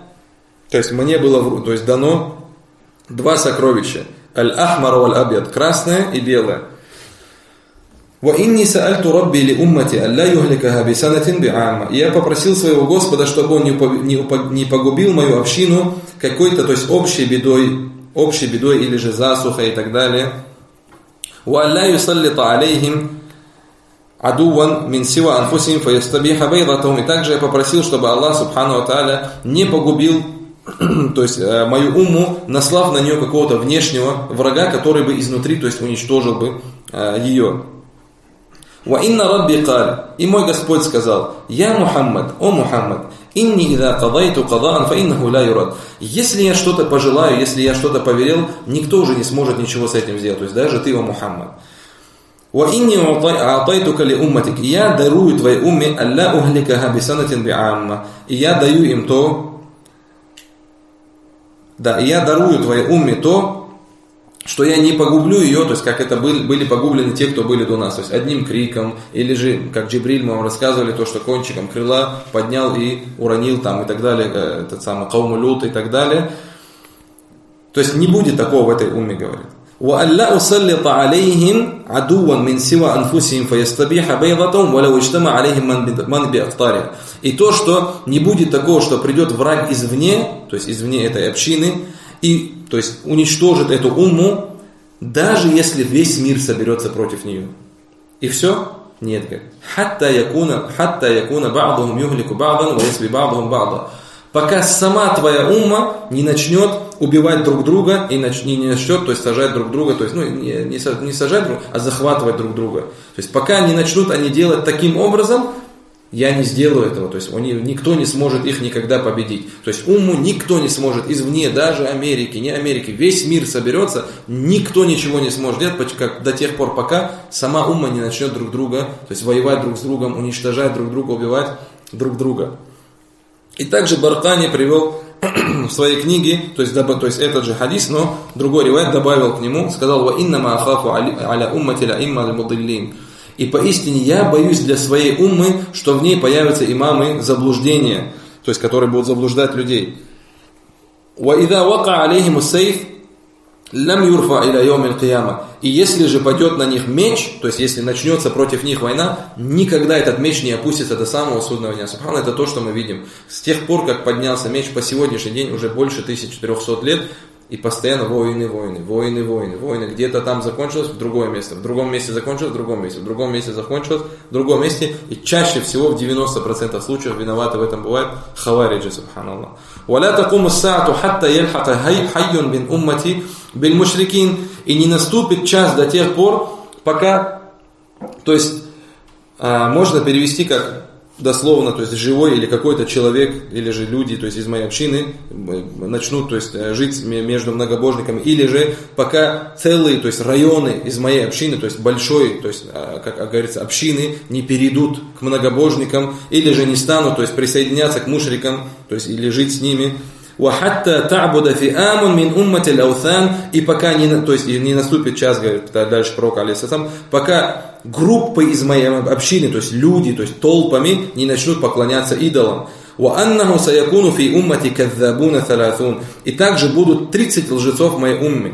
мне было, то есть дано два сокровища. Аль-ахмар валь-абьяд, красное и белое. «Ва-инни саальту рабби ли уммати алла юхликаха бисанатин би'амма». И я попросил своего Господа, чтобы он не погубил мою общину какой-то, то есть общей бедой или же засухой и так далее. «Ва алла юсаллита алейхим адуван мин сива анфусим фаястабиха байдатум». И также я попросил, чтобы Аллах, субхану ва тааля, не погубил, то есть мою умму, наслав на нее какого-то внешнего врага, который бы изнутри, то есть уничтожил бы ее. «Ва инна рабби каль». И мой Господь сказал: «Я Мухаммад, о Мухаммад, инни ида кадайту кадаан фа иннаху ла юрад». Если я что-то пожелаю, если я что-то повелел, никто уже не сможет ничего с этим сделать, то есть даже ты, о Мухаммад. «Ва инни аатайтука ли умматик». И я дарую твоей умме алла ухликаха бисанатин би'амма. И я даю им и я дарую твоей умме то, что я не погублю ее, то есть как это были погублены те, кто были до нас, то есть одним криком, или же, как Джибриль, мы вам рассказывали, то, что кончиком крыла поднял и уронил там и так далее, этот самый Кауму Лут и так далее. То есть не будет такого в этой умме, говорит. وَأَلَّا أُسَلِّطَ عَلَيْهِمْ عَدُوًا مِنْ سِوَى أَنفُسِهِمْ فَيَسْتَبِيحَ بَيْضَتَهُمْ وَلَوْ اجْتَمَعَ عَلَيْهِمْ مَنْ بِأَقْطَارِهِ. И то, что не будет такого, что придет враг извне, то есть извне этой общины, и то есть уничтожит эту умму, даже если весь мир соберется против нее. И все? Нет, говорит. «Хатта якуна ба'духум юхлику ба'дан ва ясби ба'духум ба'да». Пока сама твоя умма не начнет убивать друг друга и не начнет, то есть сажать друг друга, то есть не сажать друг, а захватывать друг друга. То есть пока не начнут они делать таким образом, я не сделаю этого, то есть никто не сможет их никогда победить. То есть умму никто не сможет извне, даже Америки, не Америки, весь мир соберется, никто ничего не сможет делать до тех пор, пока сама умма не начнет друг друга, то есть воевать друг с другом, уничтожать друг друга, убивать друг друга. И также Баркани привел в своей книге, то есть этот же хадис, но другой ривайт добавил к нему, сказал: «Ва иннама ахафу аля уммати ла имма аль-мудиллин». И поистине я боюсь для своей уммы, что в ней появятся имамы заблуждения, то есть которые будут заблуждать людей. «Ва ида вака алейхиму сейф лам юрфа иля йоум аль-кияма». И если же пойдет на них меч, то есть если начнется против них война, никогда этот меч не опустится до самого судного дня. Субхана, это то, что мы видим. С тех пор, как поднялся меч, по сегодняшний день уже больше 1400 лет, и постоянно войны. Где-то там закончилось, в другое место. В другом месте закончилось, в другом месте. В другом месте закончилось, в другом месте. И чаще всего, в 90% случаев, виноваты в этом бывают хавариджи, субханаллах. وَلَا تَقُومُ السَّاعَةُ حَتَّى يَلْحَقَ حَيٌّ مِنْ أُمَّتِي بِالْمُشْرِكِينَ. И не наступит час до тех пор, пока, то есть, можно перевести как дословно, то есть живой или какой-то человек, или же люди, то есть из моей общины, начнут, то есть жить между многобожниками, или же пока целые, то есть районы из моей общины, то есть большой, то есть, как говорится, общины не перейдут к многобожникам, или же не станут, то есть присоединяться к мушрикам, то есть или жить с ними. وَحَتَّى تَعْبُدَ فِئَامٌ مِنْ أُمَّةِ الْأَوْثَانِ. И пока то есть не наступит час, говорит дальше пророк алейхиссалям, пока группы из моей общины, то есть люди, то есть толпами не начнут поклоняться идолам. وَأَنَّهُ سَيَكُونُ فِي أُمَّةِ كَذَّابُونَ ثَلَاثُونَ. И также будут 30 лжецов в моей умме.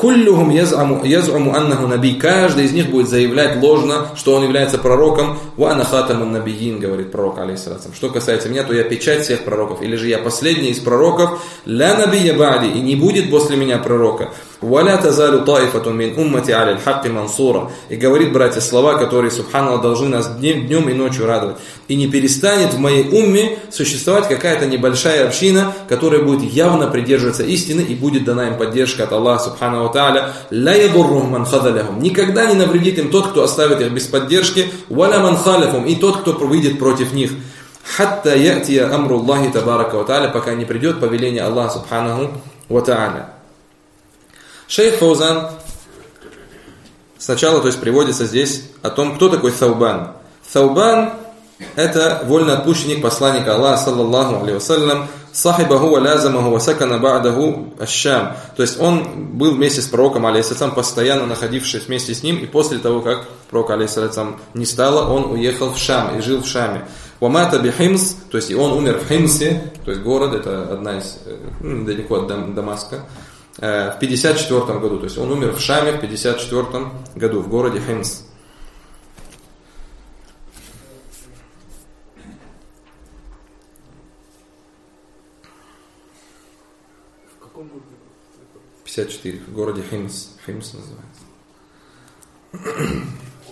Куллюхум яз'уму аннаху наби. Каждый из них будет заявлять ложно, что он является пророком. Ва ана хатамун набиин, говорит пророк, алейхиссалям. Что касается меня, то я печать всех пророков. Или же я последний из пророков. Ля набия ба'ди. И не будет после меня пророка. Ва ля тазалю таифатун мин уммати аля аль-хакки мансура. И говорит, братья, слова, которые, субханаллах, должны нас днем и ночью радовать. И не перестанет в моей умме существовать какая-то небольшая община, которая будет явно придерживаться истины и будет дана им поддержка от Аллаха, субхану ва тааля. Ля ядуррухум ман хазалахум. Никогда не навредит им тот, кто оставит их без поддержки. Валя ман халафум. И тот, кто выйдет против них. Хатта я'тия амру Аллахи табарака ва тааля. Пока не придет повеление Аллаха, субхану ва тааля. Шейх Фаузан сначала, то есть, приводится здесь о том, кто такой Таубан. Таубан – это вольноотпущенник посланника Аллаха, саллаллаху алейхи вассалям, сахибаху ва лязамаху ва сакана ба'даху аш-Шам. То есть он был вместе с пророком, алейхиссалям, постоянно находившись вместе с ним, и после того, как пророк, алейхиссалям, не стало, он уехал в Шам и жил в Шаме. Вамата бихимс, то есть и он умер в Химсе, то есть город, это одна из, недалеко от Дамаска, в 54 году. То есть он умер в Шаме в 54 году, в городе Химс. В каком городе? 54, в городе Химс. Химс называется.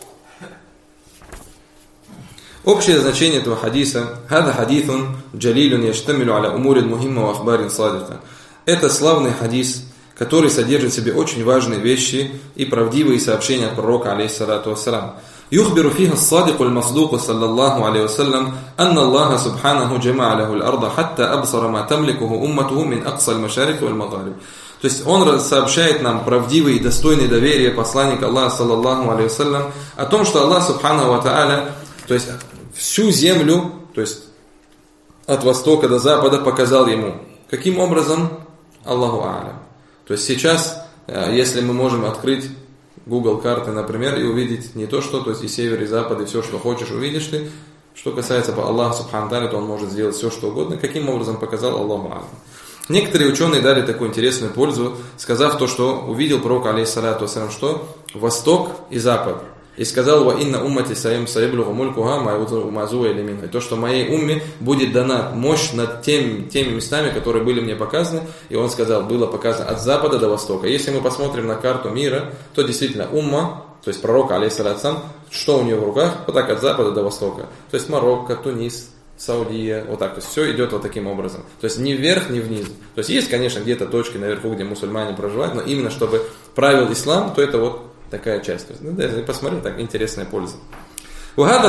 Общее значение этого хадиса: «Хада хадithun джалилун яштамилу аля умурин мухимма ва ахбарин садика». Это славный хадис, который содержит в себе очень важные вещи и правдивые сообщения от пророка, алейхиссалату вассалам. يخبر فيها الصادق المصدوق صلى الله عليه وسلم أن الله سبحانه جمع له الأرض حتى أبصر ما تملكه أمته من أقصى المشارق والمغارب. То есть он сообщает нам правдивые и достойные доверия посланника Аллаха, саллаллаху алейхи вассалям, о том, что Аллах субханаху ва тааля, то есть всю землю, то есть от востока до запада показал ему. Каким образом? Аллаху а'лям. То есть сейчас, если мы можем открыть Google карты, например, и увидеть не то, что, то есть и север, и запад, и все, что хочешь, увидишь ты. Что касается Аллаха субхану тааля, то он может сделать все, что угодно. Каким образом показал Аллаху а'лям. Некоторые ученые дали такую интересную пользу, сказав то, что увидел пророк, алейхиссалату вассалям, что восток и запад. И сказал: «Ва инна уммати саиблугу мулькуха мазуа или минха». То, что моей умме будет дана мощь над теми местами, которые были мне показаны. И он сказал, было показано от запада до востока. Если мы посмотрим на карту мира, то действительно умма, то есть пророк, алейхиссалату, что у него в руках, вот так от запада до востока. То есть Марокко, Тунис, Саудия, вот так. То есть все идет вот таким образом. То есть ни вверх, ни вниз. То есть есть, конечно, где-то точки наверху, где мусульмане проживают, но именно чтобы правил ислам, то это вот такая часть. Да, посмотри, так интересная польза. وهذا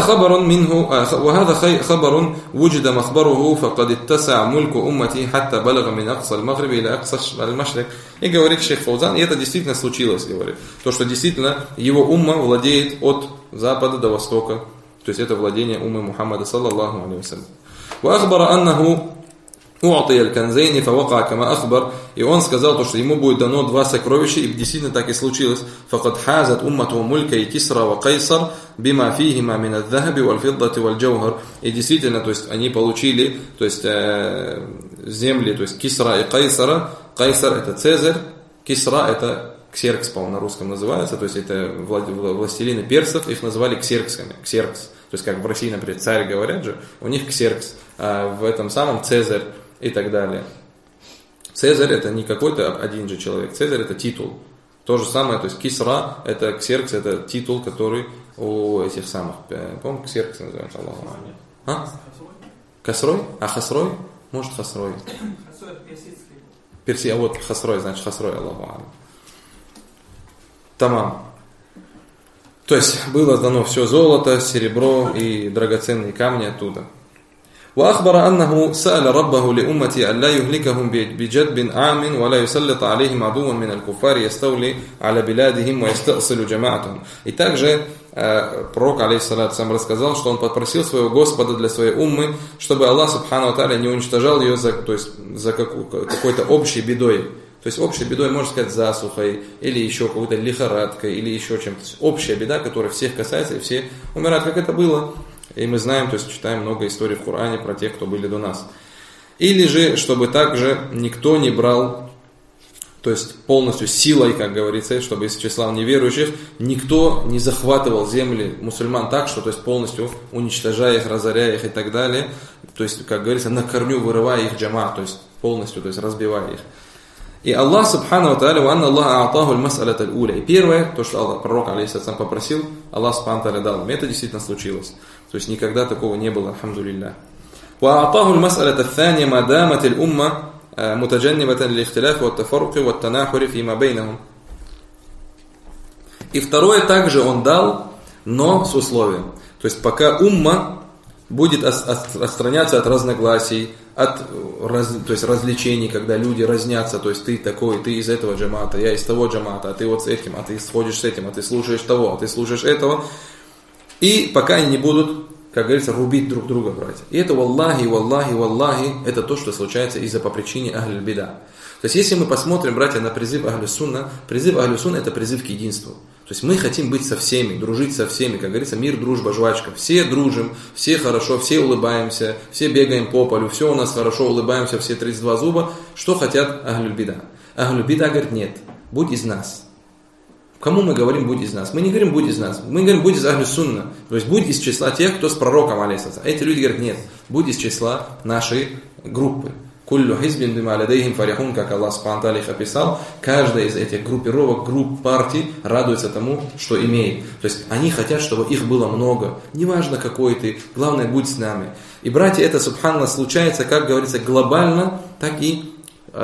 خبر وجد مخبره فقد اتسع ملك أمتي حتى بلغ من أقصى المغرب إلى أقصى المشرق. И говорит шейх Фаузан, и это действительно случилось, говорит. То, что действительно его умма владеет от запада до востока. То есть это владение уммы Мухаммада, саллаллаху алейхи вассалям. وأخبر أنه أعطي الكنزين فوقع كما أخبر. И он сказал, то, что ему будет дано два сокровища, и действительно так и случилось. فقد حازت أمته ملكي كسرى وقيصر بما فيهما من الذهب والفضة والجوهر. И действительно, то есть они получили, то есть земли, то есть Кисра и Кайсара. Кайсар это Цезарь, Кисра это Ксеркс, по-моему, на русском называется, то есть это властелины персов, их называли ксерксами, ксеркс. То есть как в России, например, царь говорят же, у них ксеркс, а в этом самом Цезарь и так далее. Цезарь это не какой-то один же человек, Цезарь это титул. То же самое, то есть Кисра это ксеркс, это титул, который у этих самых, по-моему, ксеркс называется, Аллаху а'лям. А? Касрой? А Хасрой? Может Хасрой. Хасрой это персидский. Персия, вот Хасрой, значит Хасрой, Аллаху а'лям. Тамам. То есть было дано все золото, серебро и драгоценные камни оттуда. وأخبر أنه سأل ربه لأمتي أن لا يهلكهم بجدب عام ولا يسلط عليهم عدوا من الكفار يستولي على بلادهم ويستأصل جماعتهم. И также пророк, алейхиссалату сам рассказал, что он попросил своего Господа для своей уммы, чтобы Аллах субхану ва тааля не уничтожал ее за какой-то общей бедой. То есть общей бедой, можно сказать, засухой, или еще какой-то лихорадкой, или еще чем-то. Общая беда, которая всех касается, и все умирают, как это было. И мы знаем, то есть читаем много историй в Коране про тех, кто были до нас. Или же, чтобы также никто не брал то есть полностью силой, как говорится, чтобы из числа неверующих никто не захватывал земли мусульман так, что то есть полностью уничтожая их, разоряя их и так далее, то есть, как говорится, на корню вырывая их джамаат, то есть полностью, то есть разбивая их. И Аллах Субхану ва Тааля, «Ванна Аллаха а'таху аль-мас'алат аль-уля». И первое, то, что пророк, алейхиссалям, попросил, Аллах Субхану ва Тааля дал. И это действительно случилось. То есть никогда такого не было, альхамдулиллах. وأعطاه المسألة الثانية ما دامت الأمة متجنبة للاختلاف والتفرق والتناحر فيما بينهم. И второе также он дал, но с условием. То есть пока умма будет отстраняться от разногласий, то есть развлечений, когда люди разнятся, то есть ты такой, ты из этого джамата, я из того джамата, а ты вот с этим, а ты сходишь с этим, а ты слушаешь того, а ты слушаешь этого. И пока они не будут, как говорится, рубить друг друга, братья. И это валлахи, это то, что случается по причине ахль-бида. То есть, если мы посмотрим, братья, на призыв ахль-сунна это призыв к единству. То есть, мы хотим быть со всеми, дружить со всеми, как говорится, мир, дружба, жвачка. Все дружим, все хорошо, все улыбаемся, все бегаем по полю, все у нас хорошо, улыбаемся, все 32 зуба. Что хотят ахль-бида? Ахль-бида говорит, нет, будь из нас. Кому мы говорим будь из нас? Мы не говорим будь из нас, мы говорим будь из ахль-сунна. То есть будь из числа тех, кто с пророком, алейхиссалям. А эти люди говорят, нет, будь из числа нашей группы. Куллю хизбин бима ладейхим фарихун, как Аллах Субхану ва Тааля их описал. Каждая из этих группировок, групп, партий радуется тому, что имеет. То есть они хотят, чтобы их было много. Неважно какой ты, главное будь с нами. И, братья, это, субханаллах, случается, как говорится, глобально, так и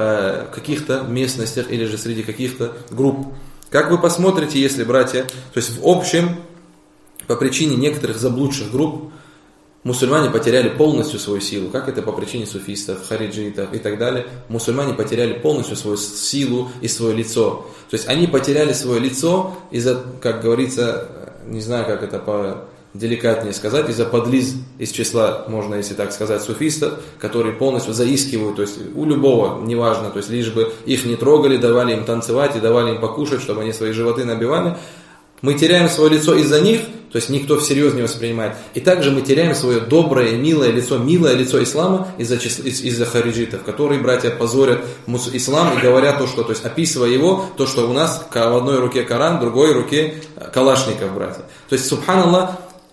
в каких-то местностях или же среди каких-то групп. Как вы посмотрите, если, братья, то есть в общем, по причине некоторых заблудших групп, мусульмане потеряли полностью свою силу. Как это по причине суфистов, хариджитов и так далее. Мусульмане потеряли полностью свою силу и свое лицо. То есть они потеряли свое лицо из-за, как говорится, не знаю, как это деликатнее сказать, из-за подлиз из числа, можно если так сказать, суфистов, которые полностью заискивают, то есть у любого, неважно, то есть лишь бы их не трогали, давали им танцевать и давали им покушать, чтобы они свои животы набивали. Мы теряем свое лицо из-за них, то есть никто всерьез не воспринимает. И также мы теряем свое доброе, милое лицо ислама из-за хариджитов, которые, братья, позорят ислам и говорят то, что, то есть описывая его, то, что у нас в одной руке Коран, в другой руке Калашников, братья. То есть, субханаллах,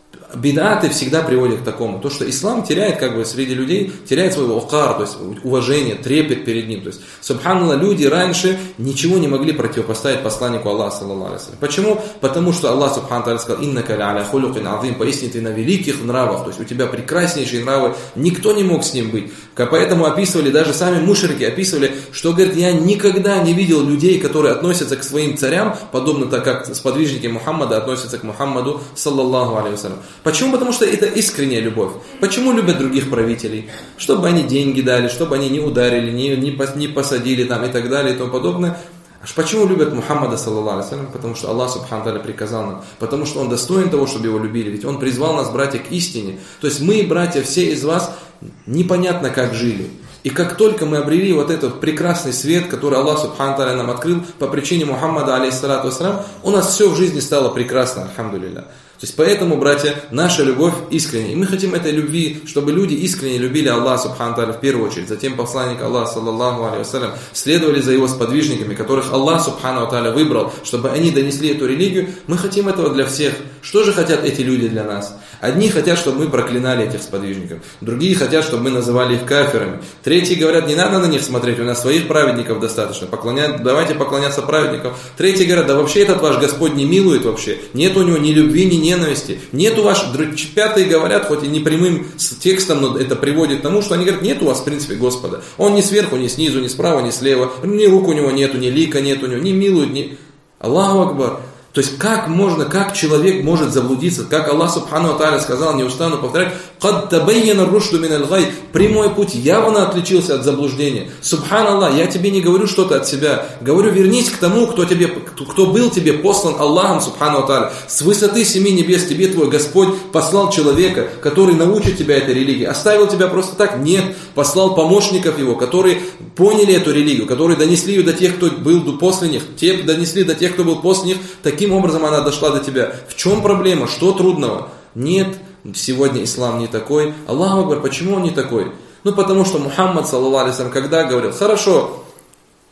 бидаты всегда приводят к такому, то, что ислам теряет, как бы, среди людей, теряет своего укар, то есть уважение, трепет перед ним. То есть, субханаллах, люди раньше ничего не могли противопоставить посланнику Аллаха, саллаллаху алейхи ва саллям. Почему? Потому что Аллах, субханаллах, сказал, иннака ля хулукин азим, поистине ты на великих нравах, то есть у тебя прекраснейшие нравы, никто не мог с ним быть. Поэтому описывали, даже сами мушрики описывали, что, говорит, я никогда не видел людей, которые относятся к своим царям, подобно так, как сподвижники Мухаммада относятся к Мухаммаду, саллаллаху алейхи ва саллям. Почему? Потому что это искренняя любовь. Почему любят других правителей? Чтобы они деньги дали, чтобы они не ударили, не посадили там и так далее и тому подобное. Почему любят Мухаммада, саллаллаху алейхи ва саллям? Потому что Аллах Субхану ва Тааля приказал нам. Потому что Он достоин того, чтобы Его любили. Ведь Он призвал нас, братья, к истине. То есть мы, братья, все из вас непонятно как жили. И как только мы обрели вот этот прекрасный свет, который Аллах Субхану ва Тааля нам открыл по причине Мухаммада, алейхиссалату вассалям, у нас все в жизни стало прекрасно, альхамдулилля. То есть поэтому, братья, наша любовь искренняя. И мы хотим этой любви, чтобы люди искренне любили Аллаха Субхану ва Тааля в первую очередь. Затем посланник Аллаха, саллаллаху алейхи ва саллям, следовали за его сподвижниками, которых Аллах Субхану ва Тааля выбрал, чтобы они донесли эту религию. Мы хотим этого для всех. Что же хотят эти люди для нас? Одни хотят, чтобы мы проклинали этих сподвижников. Другие хотят, чтобы мы называли их кафирами. Третьи говорят, не надо на них смотреть, у нас своих праведников достаточно. Давайте поклоняться праведникам. Третьи говорят, да вообще этот ваш Господь не милует вообще. Нет у него ни любви, ни ненависти. Нет у вас. Пятые говорят, хоть и не прямым текстом, но это приводит к тому, что они говорят, нет у вас в принципе Господа. Он ни сверху, ни снизу, ни справа, ни слева. Ни рук у него нету, ни лика нет у него, ни милует, ни... Аллаху Акбар. То есть как человек может заблудиться, как Аллах Субхану ва Тааля сказал, не устану повторять, «Кад табайяна рушду мин аль-гай», прямой путь явно отличился от заблуждения. Субханаллах, я тебе не говорю что-то от себя, говорю, вернись к тому, кто был тебе послан Аллахом Субхану ва Тааля. С высоты 7 небес тебе твой Господь послал человека, который научит тебя этой религии. Оставил тебя просто так? Нет. Послал помощников его, которые поняли эту религию, которые донесли ее до тех, кто был после них, те донесли до тех, кто был после них. Таким образом она дошла до тебя. В чем проблема? Что трудного? Нет, сегодня ислам не такой. Аллаху Акбар, почему он не такой? Потому что Мухаммад, саллаллаху алейхи ва саллям, когда говорил, хорошо,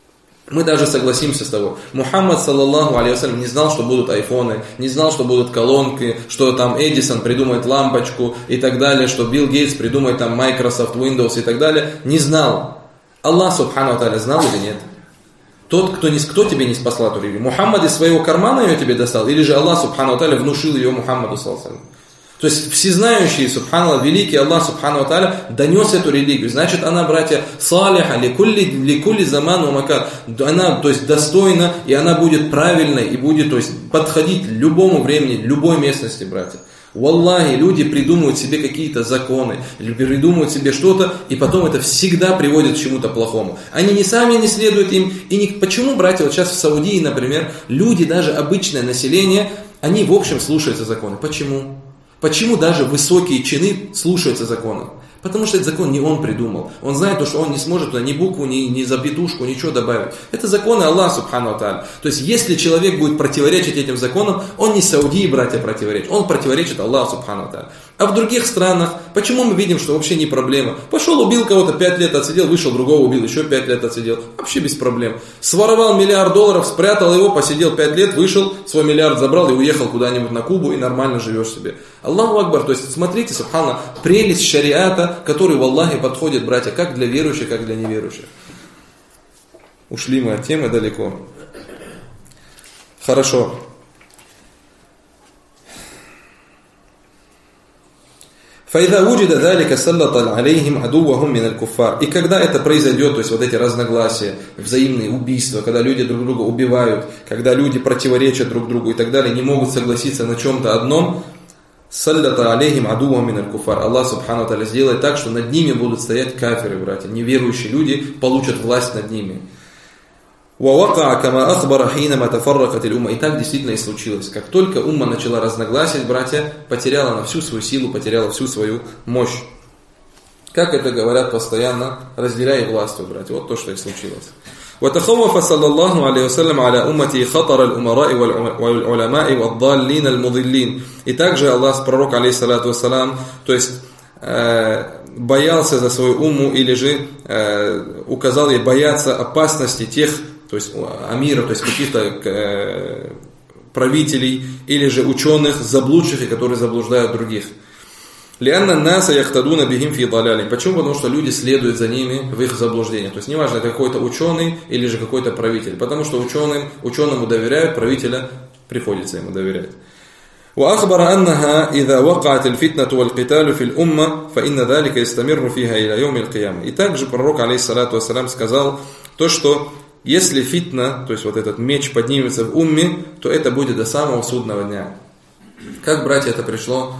Мы даже согласимся с тобой. Мухаммад, саллаллаху алейхи вассалям, не знал, что будут айфоны, не знал, что будут колонки, что там Эдисон придумает лампочку и так далее, что Билл Гейтс придумает там Microsoft Windows и так далее. Не знал. Аллах, субхану ва тааля, знал или нет? Тот, кто тебе не спасла эту религию. Мухаммад из своего кармана ее тебе достал, или же Аллах, субхану ва тааля, внушил ее Мухаммаду, саллаллаху алейхи. То есть всезнающий, субханаллах, великий Аллах, субхану ва тааля, донес эту религию. Значит, она, братья, салиха, ликулли заману макар. Она, то есть, достойна, и она будет правильной, и будет, то есть, подходить любому времени, любой местности, братья. Валлахи, люди придумывают себе какие-то законы, придумывают себе что-то, и потом это всегда приводит к чему-то плохому. Они не сами не следуют им. Почему, братья, вот сейчас в Саудии, например, люди, даже обычное население, они в общем слушаются законы. Почему? Почему даже высокие чины слушаются законов? Потому что этот закон не он придумал. Он знает, что он не сможет туда ни букву, ни запятушку, ничего добавить. Это законы Аллаха, субхану ва тааля. То есть, если человек будет противоречить этим законам, он не Саудии, братья, противоречит. Он противоречит Аллаху, субхану ва тааля. А в других странах, почему мы видим, что вообще не проблема? Пошел, убил кого-то, 5 лет отсидел, вышел, другого убил, еще 5 лет отсидел. Вообще без проблем. Своровал $1 миллиард, спрятал его, посидел 5 лет, вышел, свой миллиард забрал и уехал куда-нибудь на Кубу и нормально живешь себе. Аллаху акбар. То есть, смотрите, субхана, прелесть шариата, который в Аллахе подходит, братья, как для верующих, как для неверующих. Ушли мы от темы далеко. Хорошо. فَإِذَا وُجِدَ ذَلِكَ سَلَّطَ عَلَيْهِمْ عَدُوَّهُمْ مِنَ الْكُفَّارِ. И когда это произойдет, то есть вот эти разногласия, взаимные убийства, когда люди друг друга убивают, когда люди противоречат друг другу и так далее, не могут согласиться на чем-то одном, «Саллата алейхим адуам мин аль-куфар». Аллах, субхану ва тааля, сделает так, что над ними будут стоять кафиры, братья. Неверующие люди получат власть над ними. «Ва-вака кама ахбара хинама тафарракат аль-умма». И так действительно и случилось. Как только умма начала разногласить, братья, потеряла она всю свою силу, потеряла всю свою мощь. Как это говорят постоянно, разделяя власть, братья. Вот то, что и случилось. وتخوف صلى الله عليه وسلم على أمته خطر الأمراء والعلماء والضالين المضلين. И также Аллах, пророк, алейхиссалату вассалам, то есть боялся за свою умму, или же указал ей бояться опасности тех, то есть амиров, то есть каких-то правителей, или же ученых, заблудших, и которые заблуждают других. Лианна наса яхтадуна бихим фи даляли. Почему? Потому что люди следуют за ними в их заблуждении. То есть неважно, это какой-то ученый или же какой-то правитель. Потому что ученому доверяют, правителя приходится ему доверять. وأخبر أنها إذا وقعت الفتنة والقتال في الأمة فإن ذلك يستمر فيها إلى يوم القيامة. И также пророк, алейхиссалату вассалам, сказал то, что если фитна, то есть вот этот меч поднимется в умме, то это будет до самого судного дня. Как, братья, это пришло?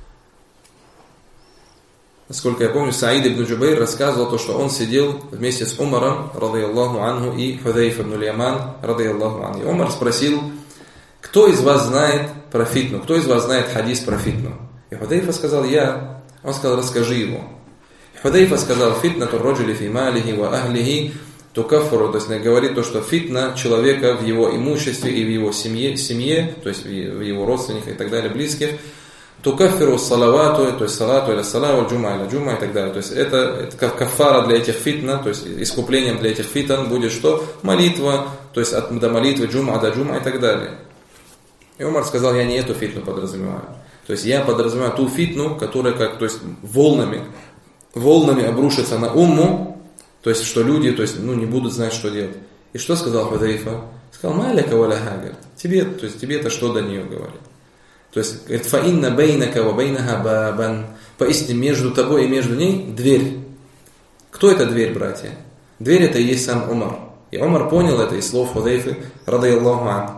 Насколько я помню, Саид ибн Джубайр рассказывал то, что он сидел вместе с Умаром, радийаллаху анху, и Худайфа ибн Яман, радийаллаху анху. И Умар спросил, кто из вас знает про фитну, кто из вас знает хадис про фитну? И Худайфа сказал, я. Он сказал, расскажи его. И Худайфа сказал, фитнату раджули фи малихи ва ахлихи тукаффару, то есть говорит то, что фитна человека в его имуществе и в его семье, то есть в его родственниках и так далее, близких, тукаффиру салавату, то есть салату или салаву, джума или джума и так далее. То есть это как кафара для этих фитна, то есть искуплением для этих фитан будет что? Молитва, то есть до молитвы джума до джума и так далее. И Умар сказал, я не эту фитну подразумеваю. То есть я подразумеваю ту фитну, которая как, то есть волнами обрушится на умму, то есть что люди, то есть не будут знать, что делать. И что сказал Худайфа? Сказал, маляка валя хагар. Тебе, то есть тебе это что до нее говорит? То есть, говорит, фаинна бейнака ва бейнаха бабан. Поистине между тобой и между ней дверь. Кто эта дверь, братья? Дверь это и есть сам Умар. И Умар понял это из слов Худайфы, радийаллаху анху.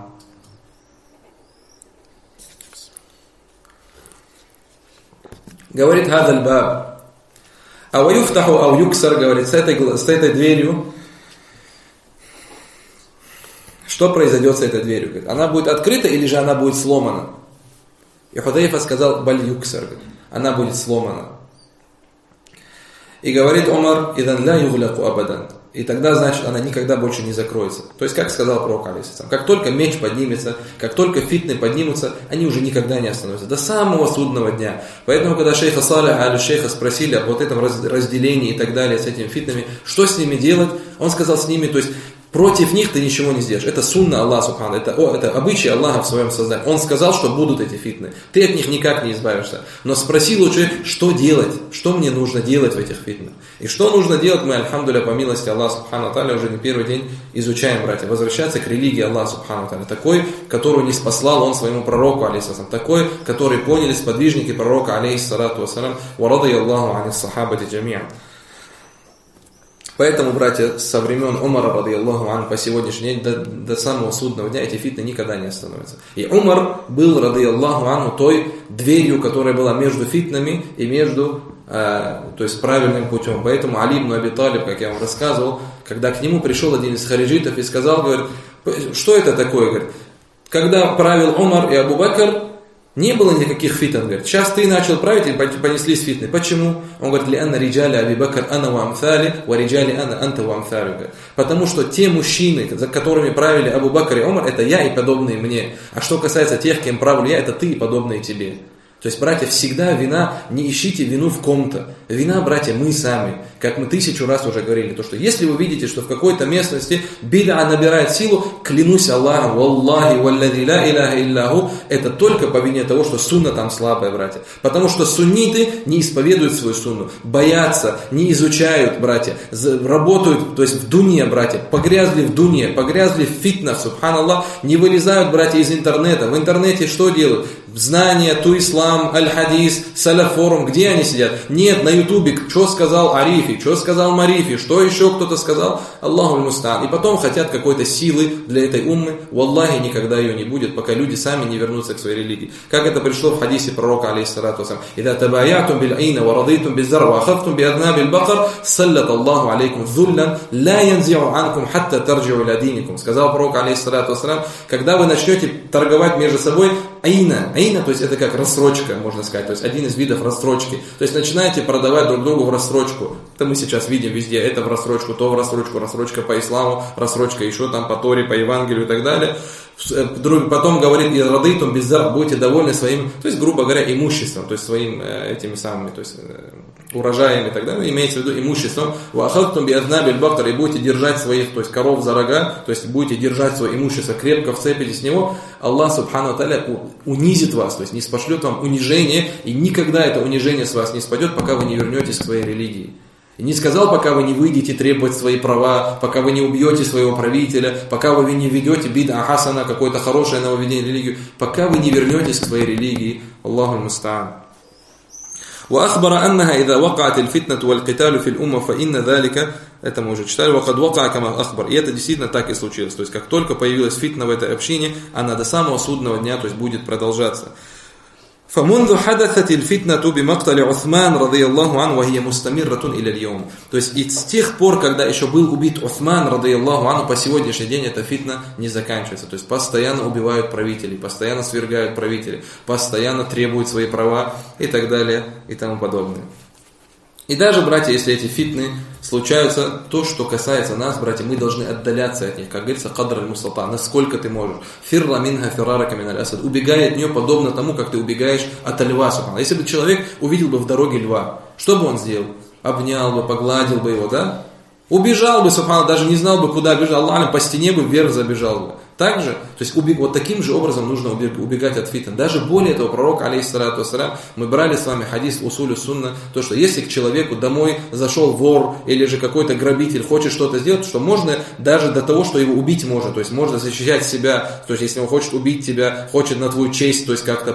Говорит хадаль баб. А ваюфтаху ау юксар, говорит, с этой дверью, что произойдет с этой дверью? Говорит, она будет открыта или же она будет сломана? И Худайфа сказал, баль юксар, она будет сломана. И говорит Умар, идан ля югляку абадан. И тогда, значит, она никогда больше не закроется. То есть, как сказал пророк, алейхиссалям, как только меч поднимется, как только фитны поднимутся, они уже никогда не остановятся. До самого судного дня. Поэтому, когда шейха Салих аль-Шейха спросили об вот этом разделении и так далее с этими фитнами, что с ними делать, он сказал с ними, то есть, Против них ты ничего не сделаешь. Это сунна Аллаха Субхану. Это обычай Аллаха в своем создании. Он сказал, что будут эти фитны. Ты от них никак не избавишься. Но спроси лучше, что делать? Что мне нужно делать в этих фитнах? И что нужно делать? Мы, альхамдулилля, по милости Аллаха Субхану Тааля, уже не первый день изучаем, братья. Возвращаться к религии Аллаха Субхану Тааля. Такой, которую не спаслал Он своему пророку, алейхиссалям. Такой, который поняли сподвижники пророка, алейхиссалату вассалям. Ва радияллаху ани ссахабати джами'ан. Поэтому, братья, со времен Умара, радиаллаху ан, по сегодняшний день, до самого судного дня эти фитны никогда не остановятся. И Умар был, радиаллаху анху, той дверью, которая была между фитнами и между, то есть правильным путем. Поэтому Али ибн Аби Талиб, как я вам рассказывал, когда к нему пришел один из хариджитов и сказал, говорит, что это такое? Говорит, когда правил Умар и Абу Бакр, не было никаких фитн, говорит. Сейчас ты начал править и понеслись фитны. Почему? Он говорит, «Лианна риджали Аби Бакр ана ва амthали, ва риджали ана анта ва амthалю». Потому что те мужчины, за которыми правили Абу Бакр и Умар, это я и подобные мне. А что касается тех, кем правлю я, это ты и подобные тебе. То есть, братья, всегда вина, не ищите вину в ком-то. Вина, братья, мы сами. Как мы 1000 раз уже говорили, то что если вы видите, что в какой-то местности бид'a набирает силу, клянусь Аллахом, валлахи, валлади ла иляха илляху, это только по вине того, что сунна там слабая, братья. Потому что сунниты не исповедуют свою сунну, боятся, не изучают, братья, работают, то есть в дуне, братья, погрязли в дуне, погрязли в фитнах, субханаллах, не вылезают, братья, из интернета. В интернете что делают? Знания, туислам, аль-хадис, саляфорум, где они сидят? Нет, на ютубе, что сказал Арифи, что сказал Марифи, что еще кто-то сказал, Аллаху аль-мустаан. И потом хотят какой-то силы для этой уммы, валлахи, никогда ее не будет, пока люди сами не вернутся к своей религии. Как это пришло в хадисе пророка, алейхиссалату вассалям, «Ида табаятум биль-айна ва радитум биль-зар ва ахадтум би-адна биль-бакар, саллат Аллаху алейкум зуллян, ла янзи'у анкум хатта тарджи'у иля диникум». Сказал пророк, алейхиссалату вассалям, когда вы начнете торговать между собой, айна, то есть это как рассрочка, можно сказать, то есть один из видов рассрочки. То есть начинаете продавать друг другу в рассрочку. Это мы сейчас видим везде, это в рассрочку, то в рассрочку, рассрочка по исламу, рассрочка еще там по Торе, по Евангелию и так далее. Потом говорит, и радейтум беззар, будете довольны своим, то есть, грубо говоря, имуществом, то есть своим этими самыми, то есть урожаями и так далее, имеется в виду имуществом, вахалтум биадна бильбактор, и будете держать своих, то есть коров за рога, то есть будете держать свое имущество, крепко вцепитесь в него, Аллах субхану тааля унизит вас, то есть не спошлет вам унижение, и никогда это унижение с вас не спадет, пока вы не вернетесь к своей религии. И не сказал, пока вы не выйдете требовать свои права, пока вы не убьете своего правителя, пока вы не ведете бид'a хасана, какое-то хорошее нововведение в религию, пока вы не вернетесь к своей религии. Аллаху муста'ан. وأخبر أنها إذا وقعت الفتنة والقتال في الأمة فإن ذلك, это мы уже читали, وقد وقع كما أخبر, и это действительно так и случилось. То есть как только появилась фитна в этой общине, она до самого судного дня, то есть будет продолжаться. فمنذ حدثت الفتنة بمقتل عثمان رضي الله عنه وهي مستمرة إلى اليوم. То есть и с тех пор, когда еще был убит Уthман رضي الله عنه, по сегодняшний день эта фитна не заканчивается. То есть постоянно убивают правителей, постоянно свергают правителей, постоянно требуют свои права и так далее и тому подобное. И даже, братья, если эти фитны случаются, то, что касается нас, братья, мы должны отдаляться от них. Как говорится, «Кадр аль-мустата», насколько ты можешь. «Фирра минха фирарака мин аль-асад». Убегай от нее подобно тому, как ты убегаешь от льва. Если бы человек увидел бы в дороге льва, что бы он сделал? Обнял бы, погладил бы его, да? Убежал бы, субхана, даже не знал бы, куда бежал. Аллах, по стене бы вверх забежал бы. Также, то есть вот таким же образом нужно убегать от фитн. Даже более того, пророк, алейхиссалату вассалям, мы брали с вами хадис усулю сунна, то, что если к человеку домой зашел вор или же какой-то грабитель, хочет что-то сделать, что можно даже до того, что его убить можно, то есть можно защищать себя, то есть если он хочет убить тебя, хочет на твою честь, то есть как-то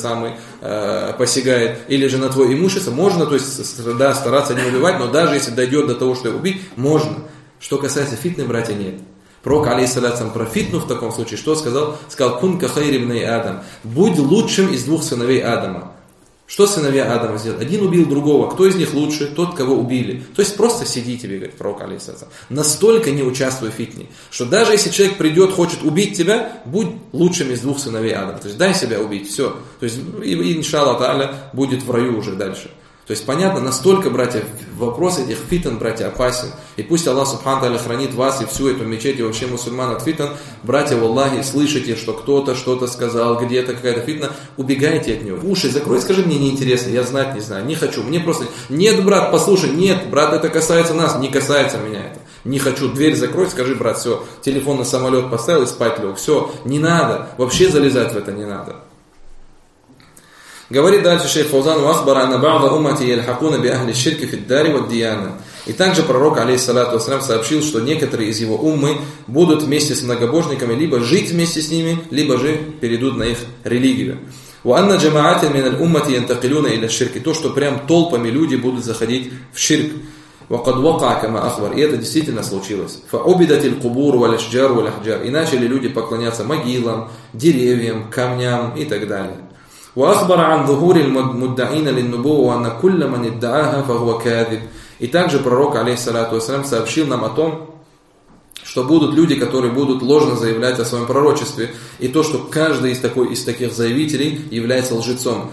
посягает, или же на твое имущество, можно, то есть да, стараться не убивать, но даже если дойдет до того, что его убить, можно. Что касается фитны, братья, нет. Пророк, алейхиссалям, про фитну в таком случае, что сказал? Сказал, кун ка хайри ибнай Адам. Будь лучшим из двух сыновей Адама. Что сыновья Адама сделали? Один убил другого. Кто из них лучше? Тот, кого убили. То есть просто сиди тебе, говорит пророк, алейхиссалям. Настолько не участвуй в фитне, что даже если человек придет, хочет убить тебя, будь лучшим из двух сыновей Адама. То есть дай себя убить, все. То есть, и иншаллах тааля, будет в раю уже дальше. То есть понятно, настолько, братья, вопрос этих фитн, братья, опасен. И пусть Аллах субхану тааля хранит вас и всю эту мечеть, и вообще мусульман от фитн. Братья, в Аллахе, слышите, что кто-то что-то сказал, где-то какая-то фитна, убегайте от него. Уши закрой, скажи, мне неинтересно, я знать не знаю, не хочу, мне просто... Нет, брат, послушай, нет, брат, это касается нас, не касается меня это. не хочу, дверь закрой, скажи, брат, все, телефон на самолет поставил и спать лег. Все, не надо, вообще залезать в это не надо. Говорит дальше шейх Фаузан: «Вахбара анна ба'да уммати яльхакуна би ахли ширки фид дари вад дияна». И также пророк, алейхиссалату вассалям, сообщил, что некоторые из его уммы будут вместе с многобожниками либо жить вместе с ними, либо же перейдут на их религию. «Ва анна джама'атин миналь уммати янтакилуна иля ширки». То, что прям толпами люди будут заходить в ширк. «Вакад вака кама ахбар». И это действительно случилось. «Фа'убидатиль кубур валь ашджар валь ахджар». И начали люди поклоняться могилам, деревьям, камням и так далее. وأخبر عن ظهور المدعين للنبوة وأن كل من ادعاها فهو كاذب. И также пророк, алейхиссалату вассалям, сообщил нам о том, что будут люди, которые будут ложно заявлять о своем пророчестве, и то, что каждый из таких заявителей является лжецом.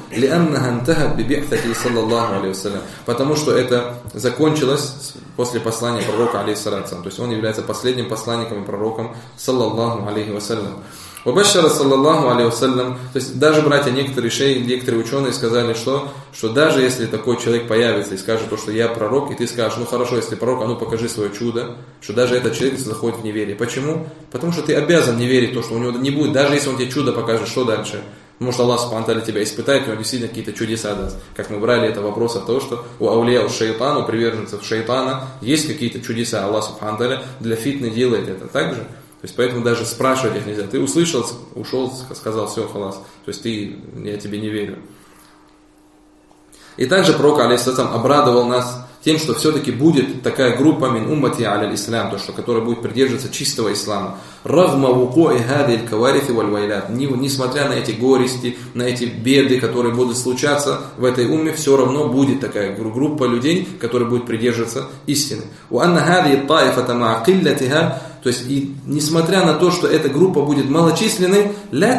Потому что это закончилось после послания пророка, алейхиссалату вассалям. То есть он является последним посланником и пророком, саллаллаху алейхи вассалям. Вабашара саллаллаху алейхи вассалям, то есть даже, братья, некоторые ученые сказали, что даже если такой человек появится и скажет, что я пророк, и ты скажешь, ну хорошо, если пророк, а ну покажи свое чудо, что даже этот человек заходит в неверие. Почему? Потому что ты обязан не верить в то, что у него не будет, даже если он тебе чудо покажет, что дальше? Может, Аллах субхану ва тааля тебя испытает, у него действительно какие-то чудеса даст. Как мы брали это вопрос от того, что у аулия, у шайтана, у приверженцев шайтана есть какие-то чудеса. Аллах субхану ва тааля для фитны делает это так же. То есть поэтому даже спрашивать их нельзя. Ты услышал, ушел, сказал, все, халас. То есть я тебе не верю. И также пророк, алейхиссалям, обрадовал нас тем, что все-таки будет такая группа мин уммати аля ислам, то, что, которая будет придерживаться чистого ислама. Рагма вукуи хадиль каварифи валь вайлят. Несмотря на эти горести, на эти беды, которые будут случаться в этой умме, все равно будет такая группа людей, которая будет придерживаться истины. Уанна хади таифата ма киллатиха. То есть, и несмотря на то, что эта группа будет малочисленной,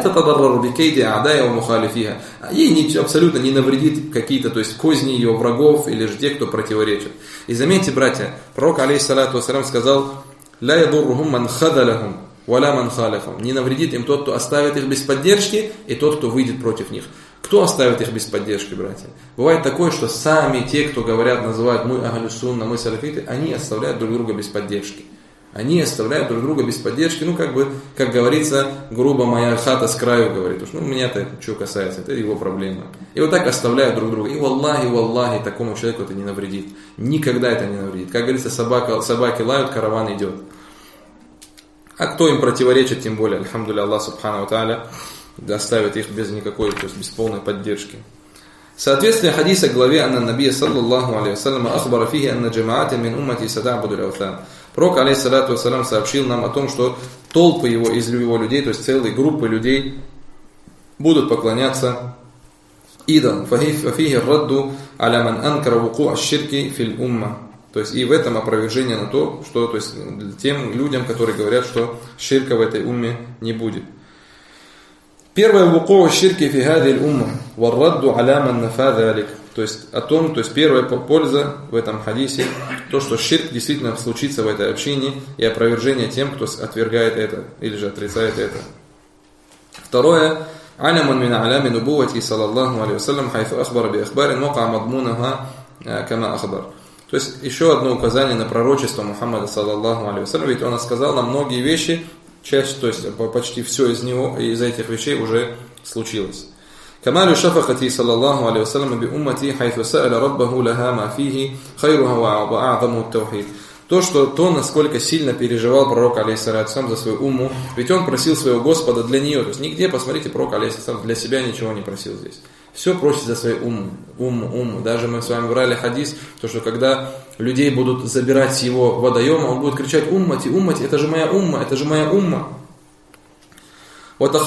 ей абсолютно не навредит какие-то, то есть, козни ее врагов или же те, кто противоречит. И заметьте, братья, пророк, алейхиссалату вассалям, сказал: «Ля ядуррухум ман хадалахум, валя ман халахум». Не навредит им тот, кто оставит их без поддержки, и тот, кто выйдет против них. Кто оставит их без поддержки, братья? Бывает такое, что сами те, кто говорят, называют мы ахлю сунна, мы салафиты, они оставляют друг друга без поддержки. Они оставляют друг друга без поддержки, как говорится, грубо, моя хата с краю, говорит, меня-то что касается, это его проблема. И вот так оставляют друг друга. И валлахи, такому человеку это не навредит. Никогда это не навредит. Как говорится, собаки лают, караван идет. А кто им противоречит, тем более, альхамдулилля, Аллах субхану ва тааля оставит их без никакой, то есть без полной поддержки. Соответствие хадиса к главе анна набия саллаллаху алейхи вассалям ахбара фихи анна джамаатин мин уммати сата'будуль аутан. Пророк, алейхиссалату вассалям, сообщил нам о том, что толпы из его людей, то есть целые группы людей, будут поклоняться идолам. Фахихи радду аля ман анкара вуку аш-ширки фил умма. То есть и в этом опровержение на то, что, то есть тем людям, которые говорят, что ширка в этой умме не будет. Первое вуку ширки фи хадиль умма вар радду аля ман нафа залик. То есть первая польза в этом хадисе, то, что ширк действительно случится в этой общине, и опровержение тем, кто отвергает это, или же отрицает это. Второе, алямун мин алями нубувати саллаллаху алейхи вассалям, хайфу ахбар би ахбарин, вака мадмунаха кама ахбар. То есть еще одно указание на пророчество Мухаммада саллаллаху алейхи вассалям, ведь он сказал нам многие вещи, то есть почти все из этих вещей уже случилось. كمال شفقته صلى الله عليه وسلم بأمتي حيث سأل ربه لها ما فيه خيرها وأعظم التوحيد. То, насколько сильно переживал пророк, алейхиссалату вассалям, за свою умму, ведь он просил своего Господа для нее. То есть нигде, посмотрите, пророк, алейхиссалату вассалям, для себя ничего не просил здесь. Все просит за свою умму. Даже мы с вами брали хадис, то, что когда людей будут забирать с его водоема, он будет кричать: уммати, уммати, это же моя умма, это же моя умма. И то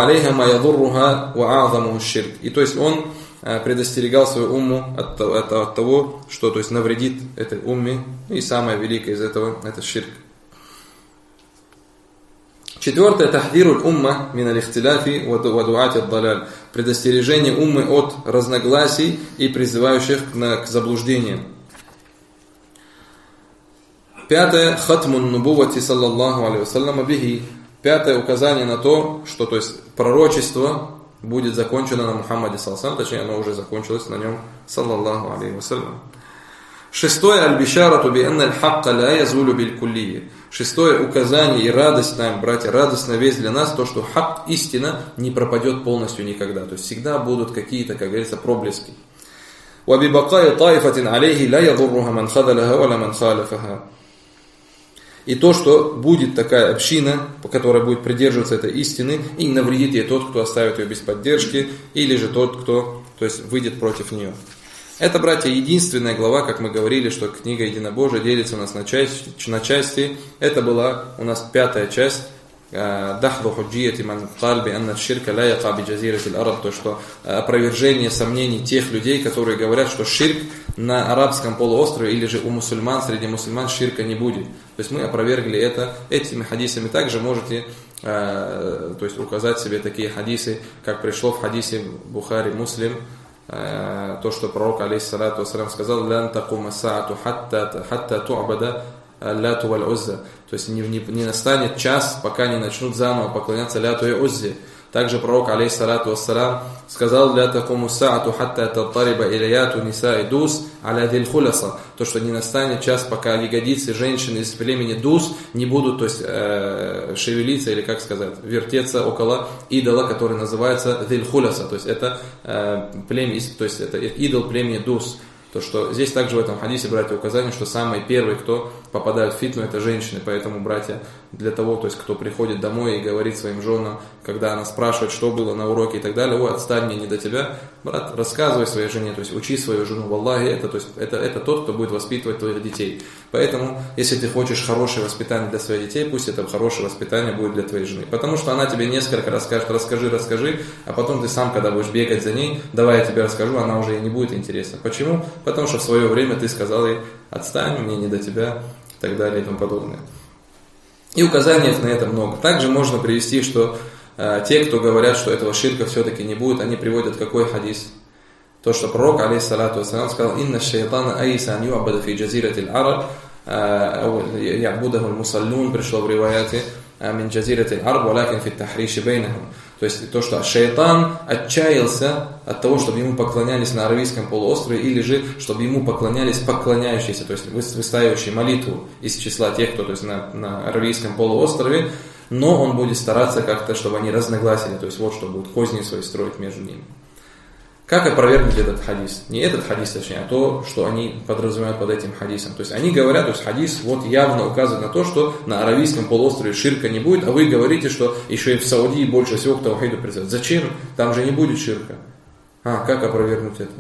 есть он предостерегал свою умму от того, что, то есть, навредит этой умме, и самое великое из этого это ширк. Четвертое, тахдируль умма мин аль-ихтиляфи ва дуати ад-даляль. Предостережение уммы от разногласий и призывающих к заблуждениям. Пятое, хатмун нубувати саллаллаху алейхи вассалям бихи. Пятое указание на то, что, то есть, пророчество будет закончено на Мухаммаде саллаллаху алейхи вассалям, точнее, оно уже закончилось на нем саллаллаху алейхи вассалям. Шестое аль-бишарату би анна аль-хакка ла язулю биль-куллии. Шестое указание и радость нам, братья, радостная весть для нас, то, что хак, истина, не пропадет полностью никогда. То есть всегда будут какие-то, как говорится, проблески. وَبِبَقَاءِ طَائِفَةٍ عَلَيْهِ لَا يَضُرُّهَا مَنْ خَذَلَهَا وَلَا مَنْ خَالَفَهَا. И то, что будет такая община, которая будет придерживаться этой истины, и не навредит ей тот, кто оставит ее без поддержки, или же тот, кто, то есть, выйдет против нее. Это, братья, единственная глава, как мы говорили, что книга Единобожия делится у нас на части. Это была у нас 5-я часть. Дахду худжияти ман кальби анна ширка ла яка би джазирати аль-араб, то, что опровержение сомнений тех людей, которые говорят, что ширк на арабском полуострове или же у мусульман, среди мусульман ширка не будет. То есть мы опровергли это этими хадисами. Также можете то есть, указать себе такие хадисы, как пришло в хадисе Бухари, Муслим, то, что пророк, алейхиссалату вассалям, сказал: «Лян такума саату хатта ту'бада ляту валь узза». То есть не настанет час, пока не начнут заново поклоняться ляту и уззе. Также пророк, алейхиссалату вассалям, сказал: «Ля такуму саату хатта таттариба илияту ниса и дус аля диль хуласа». То, что не настанет час, пока ягодицы женщин из племени Дус не будут, то есть шевелиться, или как сказать, вертеться около идола, который называется диль хуласа. То есть это племя, то есть это идол племени Дус. То, что здесь также в этом хадисе, братья, указание, что самые первые, кто попадают в фитну, это женщины. Поэтому, братья, для того, то есть, кто приходит домой и говорит своим женам, когда она спрашивает, что было на уроке и так далее: «Ой, отстань, мне не до тебя», брат, рассказывай своей жене, то есть учи свою жену в Аллахе, это тот, кто будет воспитывать твоих детей. Поэтому, если ты хочешь хорошее воспитание для своих детей, пусть это хорошее воспитание будет для твоей жены. Потому что она тебе несколько раз скажет: расскажи, а потом ты сам, когда будешь бегать за ней: «Давай я тебе расскажу», она уже ей не будет интересна. Почему? Потому что в свое время ты сказал ей: «Отстань, мне не до тебя», и так далее и тому подобное. И указаний на это много. Также можно привести, что те, кто говорят, что этого ширка все-таки не будет, они приводят какой хадис? То, что пророк, алейхиссалату вассалям, сказал: «Инна шайтана айса ан ю'абада фи джазирати аль-араб, я'будаху аль-мусаллун», пришло в риваяте, «мин джазирати аль-араб, валякин фи тахриши бейнахум». То есть то, что шайтан отчаялся от того, чтобы ему поклонялись на Аравийском полуострове, или же чтобы ему поклонялись поклоняющиеся, то есть выстаивающие молитву из числа тех, кто, то есть на Аравийском полуострове, но он будет стараться как-то, чтобы они разногласили, то есть вот что будет козни свои строить между ними. Как опровергнуть этот хадис? Не этот хадис, точнее, а то, что они подразумевают под этим хадисом. То есть они говорят, то есть хадис вот явно указывает на то, что на Аравийском полуострове ширка не будет, а вы говорите, что еще и в Саудии больше всего к таухиду призывают. Зачем? Там же не будет ширка. Как опровергнуть это?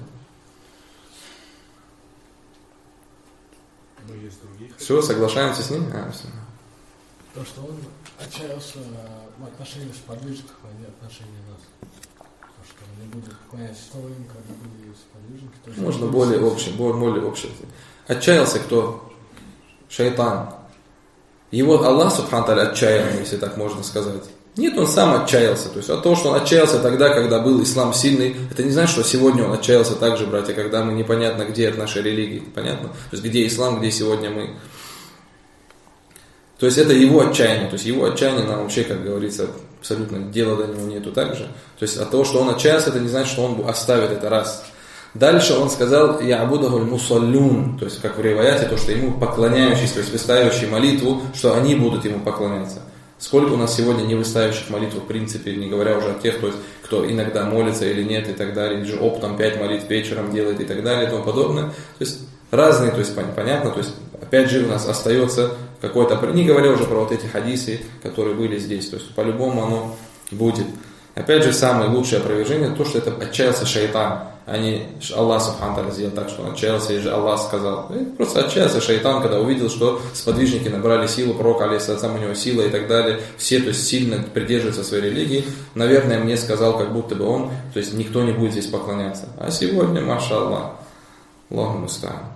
Все, соглашаемся с ним? Все. То, что он отчаялся в отношениях с подвижником, а не в отношении нас. Что не будет поклоняться стоим, когда были сподвижники. Можно более общее. Отчаялся кто? Шайтан. Его Аллах субхану тааля отчаял, если так можно сказать. Нет, он сам отчаялся. То есть от того, что он отчаялся тогда, когда был ислам сильный, это не значит, что сегодня он отчаялся так же, братья, когда мы непонятно где от нашей религии. Понятно? То есть где ислам, где сегодня мы. То есть это его отчаяние. То есть его отчаяние нам вообще, как говорится, абсолютно дела до него нету также. То есть от того, что он отчаялся, это не значит, что он оставит это раз. Дальше он сказал: «Я'будаху аль-мусаллун», то есть как в риваяте, то, что ему поклоняющиеся, то есть выставляющие молитву, что они будут ему поклоняться. Сколько у нас сегодня не выставляющих молитву, в принципе, не говоря уже о тех, то есть, кто иногда молится или нет и так далее, или же оптом 5 молитв вечером делает и так далее и тому подобное. То есть разные, то есть понятно, то есть опять же у нас остается какой-то, не говоря уже про вот эти хадисы, которые были здесь, то есть по-любому оно будет. Опять же, самое лучшее опровержение то, что это отчаялся шайтан, а не Аллах субхану тааля сделал так, что он отчаялся, и же Аллах сказал. Просто отчаялся шайтан, когда увидел, что сподвижники набрали силу, пророк, алейхиссалам, у него сила и так далее, все, то есть сильно придерживаются своей религии. Наверное, мне сказал, как будто бы он, то есть никто не будет здесь поклоняться. А сегодня, маша Аллах, Аллаху муста'ан.